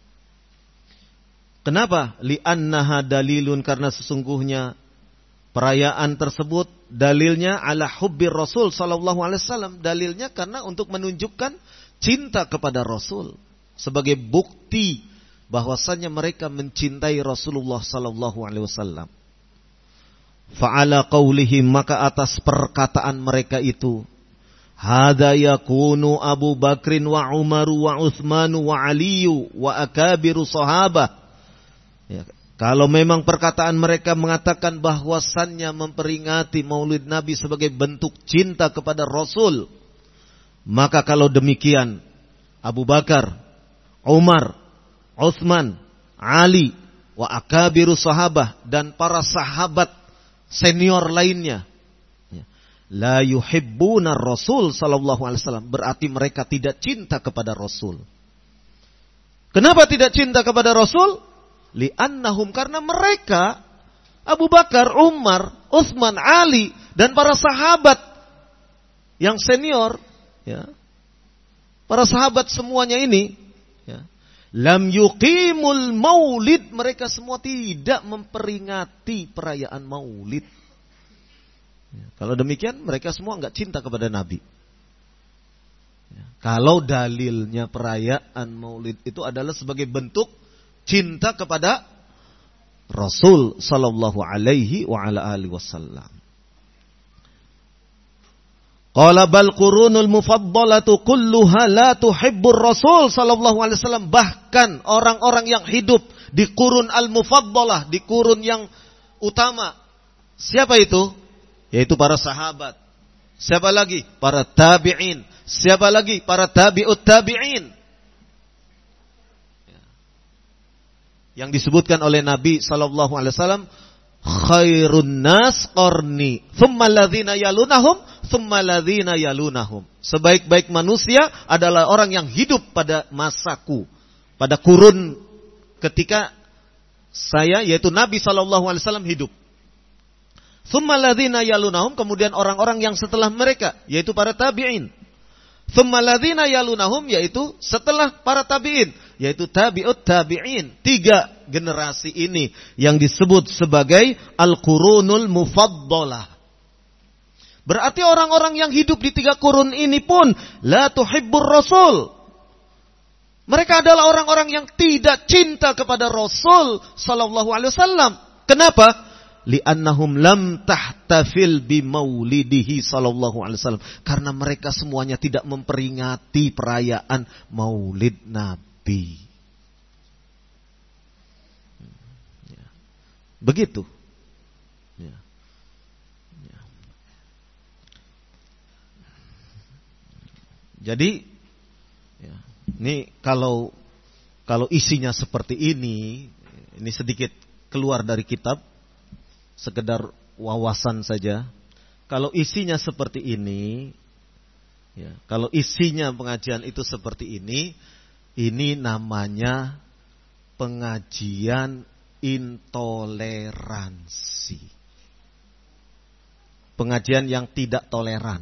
Kenapa? Li'annaha dalilun, karena sesungguhnya perayaan tersebut dalilnya ala hubbir Rasul sallallahu alaihi wasallam, dalilnya karena untuk menunjukkan cinta kepada Rasul, sebagai bukti bahwasanya mereka mencintai Rasulullah sallallahu alaihi wasallam. Fa'ala qaulihim, maka atas perkataan mereka itu, hadza yakunu Abu Bakrin wa Umar wa Utsman wa Ali wa akabiru sahabah. Ya, kalau memang perkataan mereka mengatakan bahwasannya memperingati Maulid Nabi sebagai bentuk cinta kepada Rasul, maka kalau demikian Abu Bakar, Umar, Utsman, Ali, wa akabiru sahabah, dan para sahabat senior lainnya, la yuhibbuna Rasul sallallahu alaihi wasallam, berarti mereka tidak cinta kepada Rasul. Kenapa tidak cinta kepada Rasul? Li'annahum, karena mereka Abu Bakar, Umar, Utsman, Ali Dan para sahabat yang senior, ya, para sahabat semuanya ini, ya, lam yuqimul maulid, mereka semua tidak memperingati perayaan maulid. Ya, kalau demikian mereka semua enggak cinta kepada Nabi. Ya, kalau dalilnya perayaan maulid itu adalah sebagai bentuk cinta kepada Rasul sallallahu alaihi wa ala alihi wasallam. Qala bal qurunul mufaddalatu kulluha la tuhibbur Rasul sallallahu alaihi wasallam. Bahkan orang-orang yang hidup di qurun al-mufaddalah, di qurun yang utama. Siapa itu? Yaitu para sahabat. Siapa lagi? Para tabi'in. Siapa lagi? Para tabi'ut tabi'in. Yang disebutkan oleh Nabi sallallahu alaihi wasallam, khairun nas qarni, thumma alladhina yalunahum, thumma alladhina yalunahum. Sebaik-baik manusia adalah orang yang hidup pada masaku, pada kurun ketika saya, yaitu Nabi sallallahu alaihi wasallam hidup. Thumma alladhina yalunahum, kemudian orang-orang yang setelah mereka, yaitu para tabi'in. Thumma alladhina yalunahum, yaitu setelah para tabi'in, yaitu tabi'ut tabi'in. 3 generasi ini yang disebut sebagai al-qurunul mufaddalah. Berarti orang-orang yang hidup di 3 kurun ini pun la tuhibbur Rasul. Mereka adalah orang-orang yang tidak cinta kepada Rasul sallallahu alaihi wasallam. Kenapa? Li'annahum lam tahtafil bimaulidihi sallallahu alaihi wasallam. Karena mereka semuanya tidak memperingati perayaan maulid Nabi. Begitu. Ya. Ya. Jadi, ya, ini kalau isinya seperti ini sedikit keluar dari kitab, sekedar wawasan saja. Kalau isinya seperti ini, ya, kalau isinya pengajian itu seperti ini namanya pengajian intoleransi. Pengajian yang tidak toleran.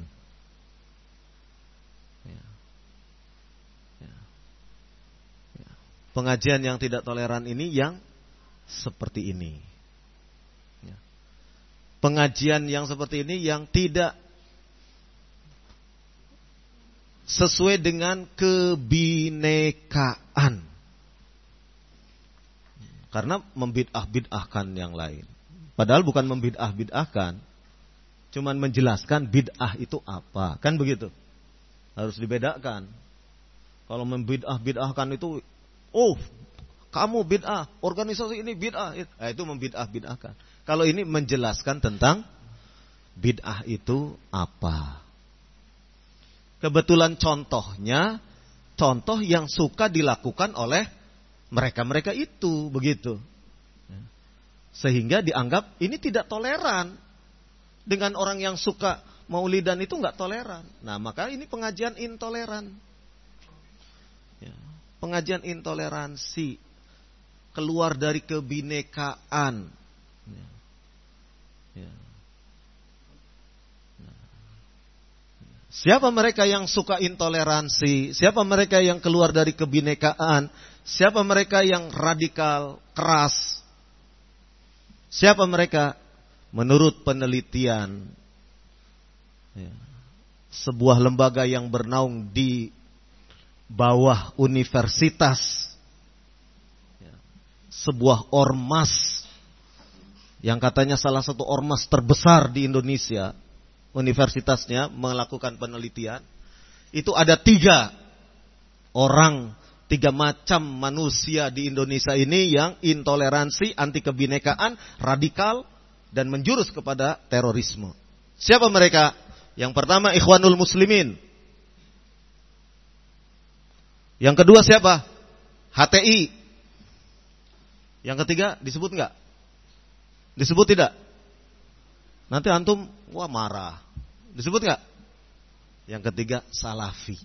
Ya. Ya. Ya. Pengajian yang tidak toleran ini yang seperti ini. Ya. Pengajian yang seperti ini yang tidak sesuai dengan kebinekaan. Karena membid'ah-bid'ahkan yang lain. Padahal bukan membid'ah-bid'ahkan. Cuman menjelaskan bid'ah itu apa. Kan begitu. Harus dibedakan. Kalau membid'ah-bid'ahkan itu, oh kamu bid'ah, organisasi ini bid'ah. Itu membid'ah-bid'ahkan. Kalau ini menjelaskan tentang bid'ah itu apa. Kebetulan contohnya, contoh yang suka dilakukan oleh mereka itu, begitu. Sehingga dianggap ini tidak toleran. Dengan orang yang suka maulidan itu enggak toleran. Nah, maka ini pengajian intoleran. Ya, pengajian intoleransi. Keluar dari kebinekaan. Ya. Ya. Nah. Siapa mereka yang suka intoleransi? Siapa mereka yang keluar dari kebinekaan? Siapa mereka yang radikal, keras? Siapa mereka? Menurut penelitian, ya, sebuah lembaga yang bernaung di bawah universitas, ya, sebuah ormas, yang katanya salah satu ormas terbesar di Indonesia, universitasnya melakukan penelitian, itu ada 3 macam manusia di Indonesia ini yang intoleransi, anti kebinekaan, radikal, dan menjurus kepada terorisme. Siapa mereka? Yang pertama Ikhwanul Muslimin. Yang kedua siapa? HTI. Yang ketiga disebut enggak? Disebut tidak? Nanti antum wah marah. Disebut enggak? Yang ketiga Salafi.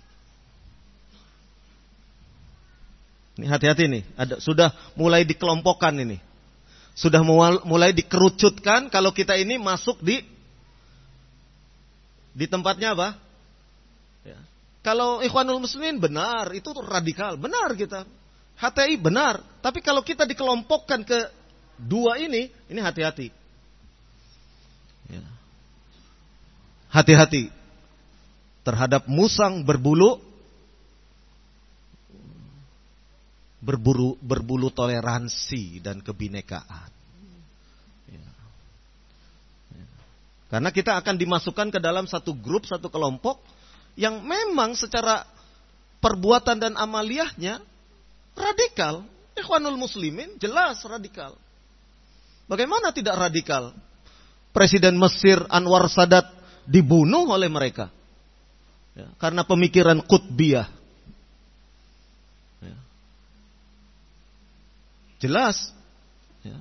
Ini hati-hati nih, sudah mulai dikelompokkan ini. Sudah mulai dikerucutkan kalau kita ini masuk di Di tempatnya apa? Ya. Kalau Ikhwanul Muslimin benar, itu radikal, benar kita. HTI benar, tapi kalau kita dikelompokkan ke dua ini hati-hati. Ya. Hati-hati terhadap musang berbulu toleransi dan kebinekaan. Ya. Ya. Karena kita akan dimasukkan ke dalam satu grup, satu kelompok yang memang secara perbuatan dan amaliyahnya radikal. Ikhwanul Muslimin jelas radikal. Bagaimana tidak radikal? Presiden Mesir Anwar Sadat dibunuh oleh mereka. Ya, karena pemikiran qutbiyah. Ya. Jelas. Ya.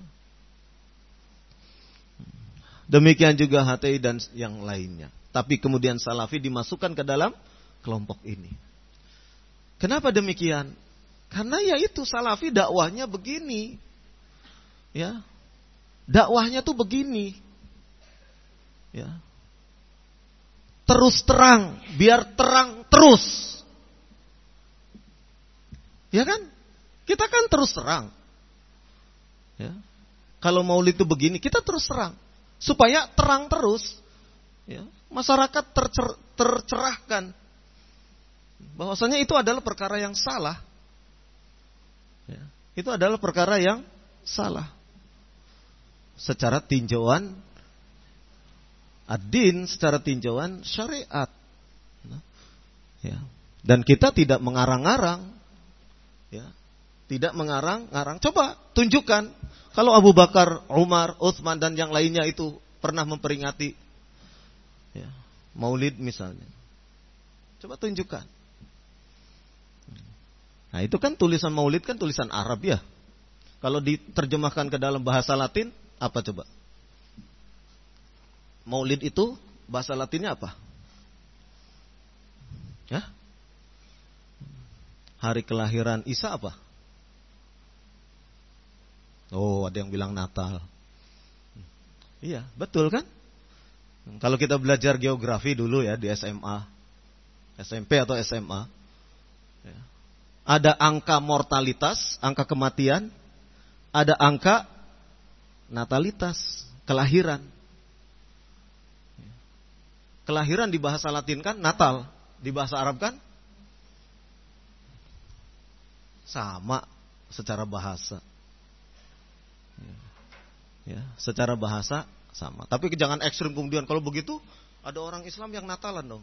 Demikian juga HTI dan yang lainnya. Tapi kemudian Salafi dimasukkan ke dalam kelompok ini. Kenapa demikian? Karena ya itu Salafi dakwahnya begini. Ya. Dakwahnya tuh begini. Ya. Terus terang, biar terang terus. Ya kan? Kita kan terus terang. Ya. Kalau Maulid itu begini, kita terus terang. Supaya terang terus. Ya. Masyarakat tercerahkan. Bahwasanya itu adalah perkara yang salah. Ya. Itu adalah perkara yang salah. Secara tinjauan ad-din, secara tinjauan syariat. Ya. Dan kita tidak mengarang-arang. Ya. Tidak mengarang-arang. Coba tunjukkan. Kalau Abu Bakar, Umar, Utsman dan yang lainnya itu pernah memperingati ya, Maulid misalnya. Coba tunjukkan. Nah itu kan tulisan Maulid kan tulisan Arab ya. Kalau diterjemahkan ke dalam bahasa Latin, apa coba? Maulid itu bahasa Latinnya apa? Ya? Hari kelahiran Isa apa? Oh, ada yang bilang Natal. Iya, betul kan? Kalau kita belajar geografi dulu ya di SMA, SMP atau SMA, ya. Ada angka mortalitas, angka kematian, ada angka natalitas, kelahiran. Kelahiran di bahasa Latin kan Natal, di bahasa Arab kan sama secara bahasa. Ya, secara bahasa sama. Tapi jangan ekstrim kemudian kalau begitu ada orang Islam yang Natalan dong.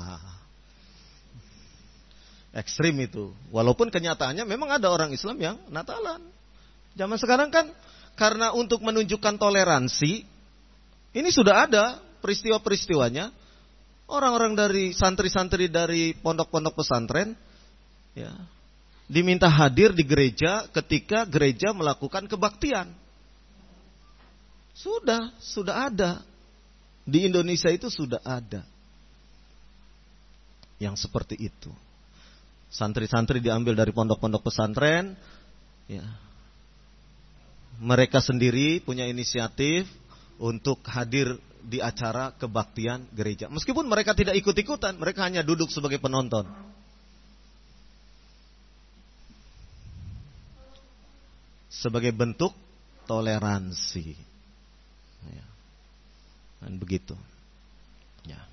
Ekstrim itu. Walaupun kenyataannya memang ada orang Islam yang Natalan. Zaman sekarang kan karena untuk menunjukkan toleransi, ini sudah ada peristiwa-peristiwanya. Orang-orang dari santri-santri dari pondok-pondok pesantren ya, diminta hadir di gereja ketika gereja melakukan kebaktian. Sudah ada. Di Indonesia itu sudah ada yang seperti itu. Santri-santri diambil dari pondok-pondok pesantren ya. Mereka sendiri punya inisiatif untuk hadir di acara kebaktian gereja. Meskipun mereka tidak ikut-ikutan, mereka hanya duduk sebagai penonton. Sebagai bentuk toleransi. Ya. Dan begitu. Ya.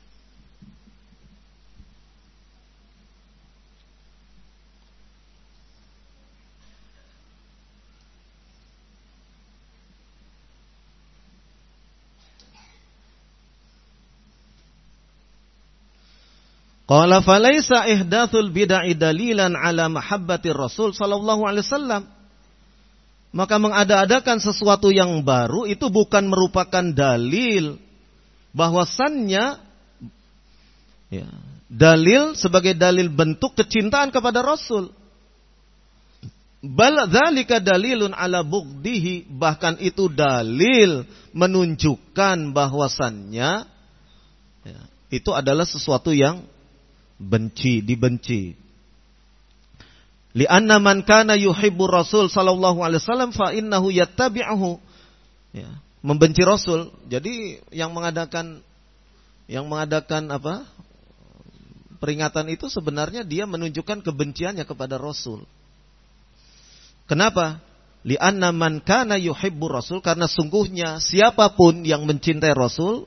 Qala falaisa ihdatsul bid'ah dalilan ala mahabbatir Rasul sallallahu alaihi wasallam. Maka mengada-adakan sesuatu yang baru itu bukan merupakan dalil bahwasannya ya, dalil sebagai dalil bentuk kecintaan kepada Rasul. Bal dzalika dalilun ala bughdihi, bahkan itu dalil menunjukkan bahwasannya ya, itu adalah sesuatu yang dibenci. Li'anna man kana yuhibbu Rasul sallallahu alaihi wasallam fa innahu yattabi'uhu. Ya, membenci Rasul. Jadi yang mengadakan yang mengadakan peringatan itu sebenarnya dia menunjukkan kebenciannya kepada Rasul. Kenapa? Li'anna man kana yuhibbu Rasul, karena sungguhnya siapapun yang mencintai Rasul,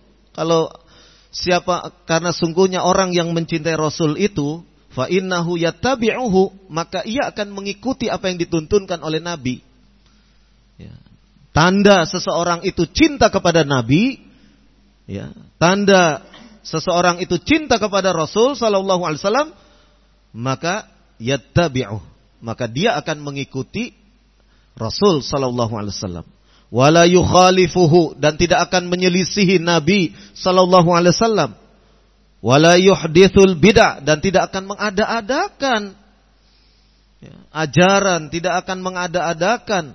karena sungguhnya orang yang mencintai Rasul itu, fa innahu yattabi'uhu, maka ia akan mengikuti apa yang dituntunkan oleh Nabi. Ya. Tanda seseorang itu cinta kepada Nabi, ya, tanda seseorang itu cinta kepada Rasul sallallahu alaihi wasallam, maka yattabi'uh, maka dia akan mengikuti Rasul sallallahu alaihi wasallam. Wala yukhalifuhu, dan tidak akan menyelisihi Nabi sallallahu alaihi wasallam. Wala yuhdithul bid'ah, dan tidak akan mengada-adakan ajaran, tidak akan mengada-adakan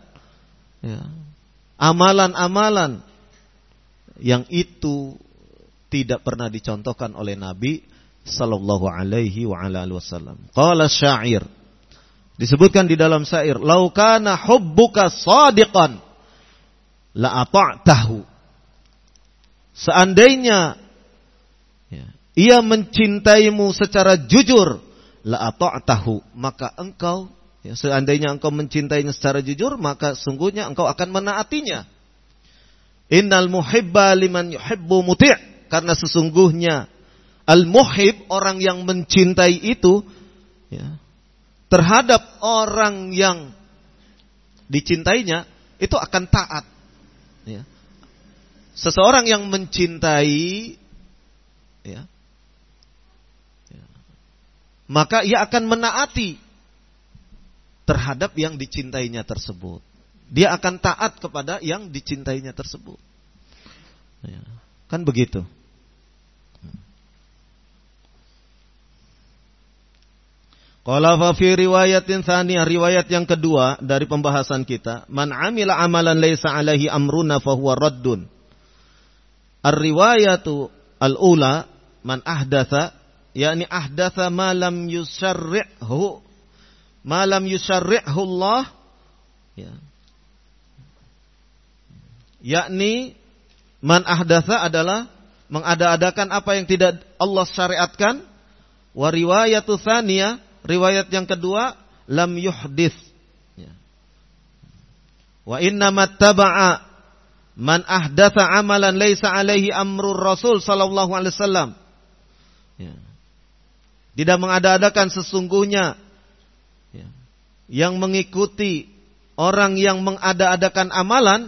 amalan-amalan yang itu tidak pernah dicontohkan oleh Nabi sallallahu alaihi wa ala alihi wasallam. Qala syair, disebutkan di dalam syair, "Lau kana hubbuka shadiqan la ata'tahu." Seandainya ia mencintaimu secara jujur, la ata'tahu, maka engkau, seandainya engkau mencintainya secara jujur, maka sungguhnya engkau akan menaatinya. Innal muhibba liman yuhibbu muti', karena sesungguhnya al-muhib, orang yang mencintai itu, terhadap orang yang dicintainya itu akan taat. Seseorang yang mencintai, maka ia akan menaati terhadap yang dicintainya tersebut. Dia akan taat kepada yang dicintainya tersebut. Kan begitu. Qala fa fi riwayatin tsaniyah, riwayat yang kedua dari pembahasan kita, man amila amalan laisa alaihi amruna fa huwa raddun. Ar-riwayatu al-ula, man ahdatsa, yakni ahdatsa ma lam yusarri'hu Allah, yakni man ahdatsa adalah mengada-adakan apa yang tidak Allah syariatkan. Wa riwayatu tsaniyah, riwayat yang kedua, lam yuhdits. Wa innamat taba'a man ahdatsa amalan laisa alaihi amrur Rasul sallallahu alaihi wasallam. Tidak mengada-adakan, sesungguhnya yang mengikuti orang yang mengada-adakan amalan,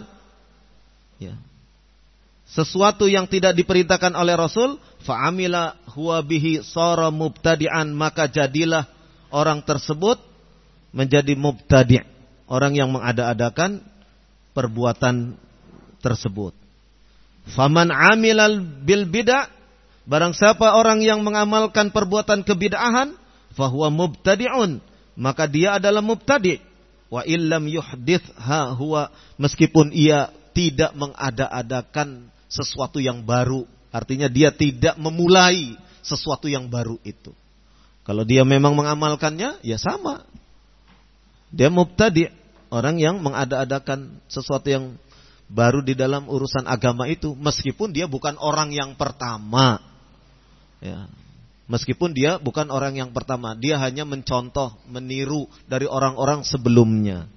sesuatu yang tidak diperintahkan oleh Rasul, fa'amila huwa bihi sara mubtadi'an, maka jadilah orang tersebut menjadi mubtadi', orang yang mengada-adakan perbuatan tersebut. Faman amilal bil bid'ah, barang siapa orang yang mengamalkan perbuatan kebid'ahan, fahuwa mubtadi'un, maka dia adalah mubtadi'. Wa illam yuhdithha huwa, meskipun ia tidak mengada-adakan sesuatu yang baru, artinya dia tidak memulai sesuatu yang baru itu. Kalau dia memang mengamalkannya, ya sama, dia mubtadi', orang yang mengada-adakan sesuatu yang baru di dalam urusan agama itu, meskipun dia bukan orang yang pertama. Meskipun dia bukan orang yang pertama, dia hanya mencontoh, meniru dari orang-orang sebelumnya.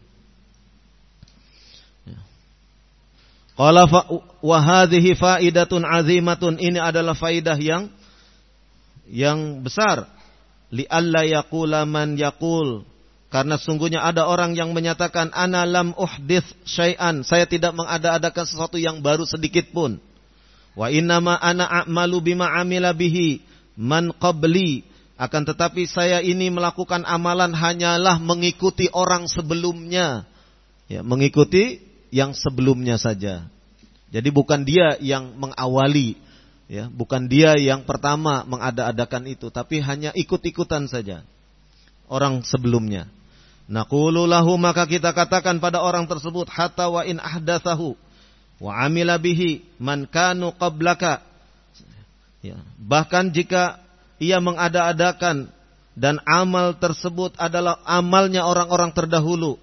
Qala wa hadhihi faidatun azimatun, ini adalah faidah yang besar. Li alla yaqula man yaqul, karena sungguhnya ada orang yang menyatakan ana lam uhdits syai'an, saya tidak mengada-adakan sesuatu yang baru sedikit pun. Wa innama ana a'malu bima amila bihi man qabli, akan tetapi saya ini melakukan amalan hanyalah mengikuti orang sebelumnya, mengikuti yang sebelumnya saja. Jadi bukan dia yang mengawali, bukan dia yang pertama mengada-adakan itu, tapi hanya ikut-ikutan saja orang sebelumnya. Naqulu lahu, maka kita katakan pada orang tersebut, hatta wa in ahdatsahu wa amila bihi man kanu qablaka, bahkan jika ia mengada-adakan dan amal tersebut adalah amalnya orang-orang terdahulu,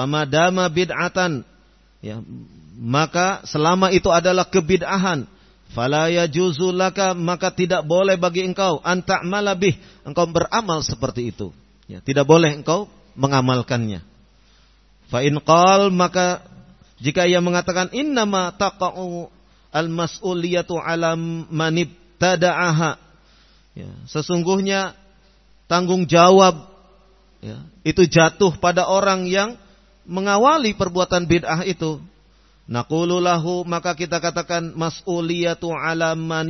famadama bid'atan, maka selama itu adalah kebid'ahan, fala yajuzu laka, maka tidak boleh bagi engkau an ta'mala bih, engkau beramal seperti itu. Ya, tidak boleh engkau mengamalkannya. Fa in qal, maka jika ia mengatakan innama taqa'u al-mas'uliyatu ala man ibtada'aha, ya, sesungguhnya tanggung jawab, ya, itu jatuh pada orang yang mengawali perbuatan bid'ah itu. Naqulu lahu, maka kita katakan mas'uliyatu ala man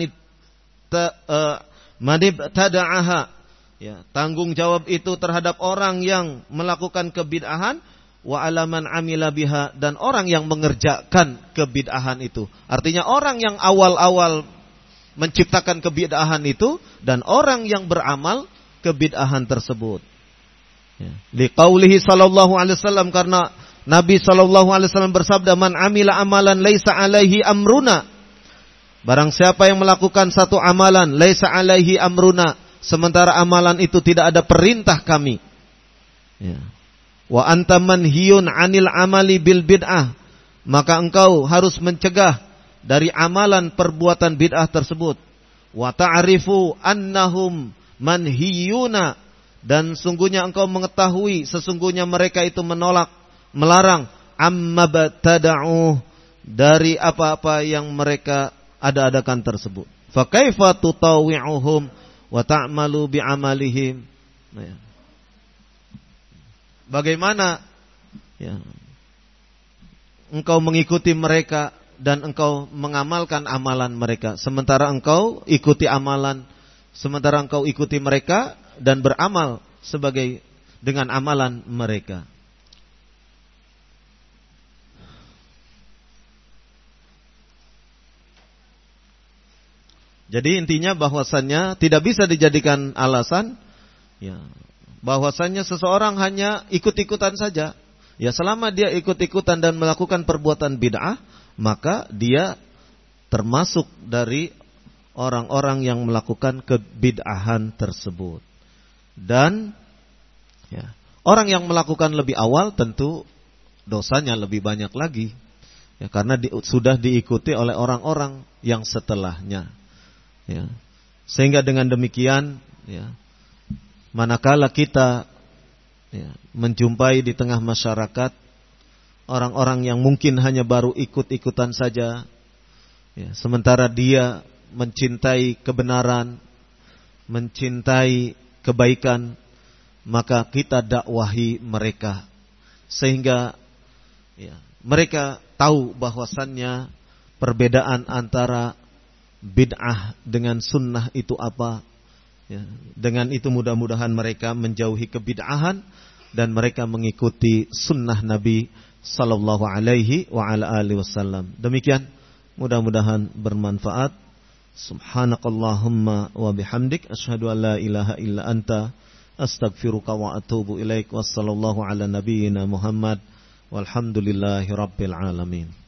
ibtada'aha, ya, tanggung jawab itu terhadap orang yang melakukan kebid'ahan, wa ala man amila biha, dan orang yang mengerjakan kebid'ahan itu. Artinya orang yang awal-awal menciptakan kebid'ahan itu dan orang yang beramal kebid'ahan tersebut. Ya. Liqaulihi sallallahu alaihi wasallam, karena Nabi sallallahu alaihi wasallam bersabda, man amila amalan laisa alaihi amruna, barang siapa yang melakukan satu amalan laisa alaihi amruna, sementara amalan itu tidak ada perintah kami, ya, wa anta manhiyun anil amali bil bid'ah, maka engkau harus mencegah dari amalan perbuatan bid'ah tersebut. Wa ta'rifu annahum manhiyuna, dan sungguhnya engkau mengetahui sesungguhnya mereka itu menolak, melarang amma batada'u, dari apa-apa yang mereka ada-adakan tersebut. Fa kaifa tutawi'uhum wa ta'malu bi'amalihim. Nah, ya. Bagaimana, ya, engkau mengikuti mereka dan engkau mengamalkan amalan mereka, sementara engkau ikuti mereka dan beramal sebagai dengan amalan mereka. Jadi intinya bahwasannya tidak bisa dijadikan alasan, ya, bahwasannya seseorang hanya ikut-ikutan saja. Ya, selama dia ikut-ikutan dan melakukan perbuatan bid'ah, maka dia termasuk dari orang-orang yang melakukan kebid'ahan tersebut. Dan, ya, orang yang melakukan lebih awal tentu dosanya lebih banyak lagi, ya, karena sudah diikuti oleh orang-orang yang setelahnya. Ya. Sehingga dengan demikian, ya, manakala kita, ya, menjumpai di tengah masyarakat orang-orang yang mungkin hanya baru ikut-ikutan saja, ya, sementara dia mencintai kebenaran, mencintai kebaikan, maka kita dakwahi mereka sehingga, ya, mereka tahu bahwasannya perbedaan antara bid'ah dengan sunnah itu apa, ya. Dengan itu mudah-mudahan mereka menjauhi kebid'ahan dan mereka mengikuti sunnah Nabi sallallahu alaihi wa ala alihi wasallam. Demikian, mudah-mudahan bermanfaat. Subhanakallahumma wa bihamdik, asyhadu an la ilaha illa anta, astaghfiruka wa atubu ilaik. Wassallallahu ala nabiyyina Muhammad walhamdulillahi rabbil alamin.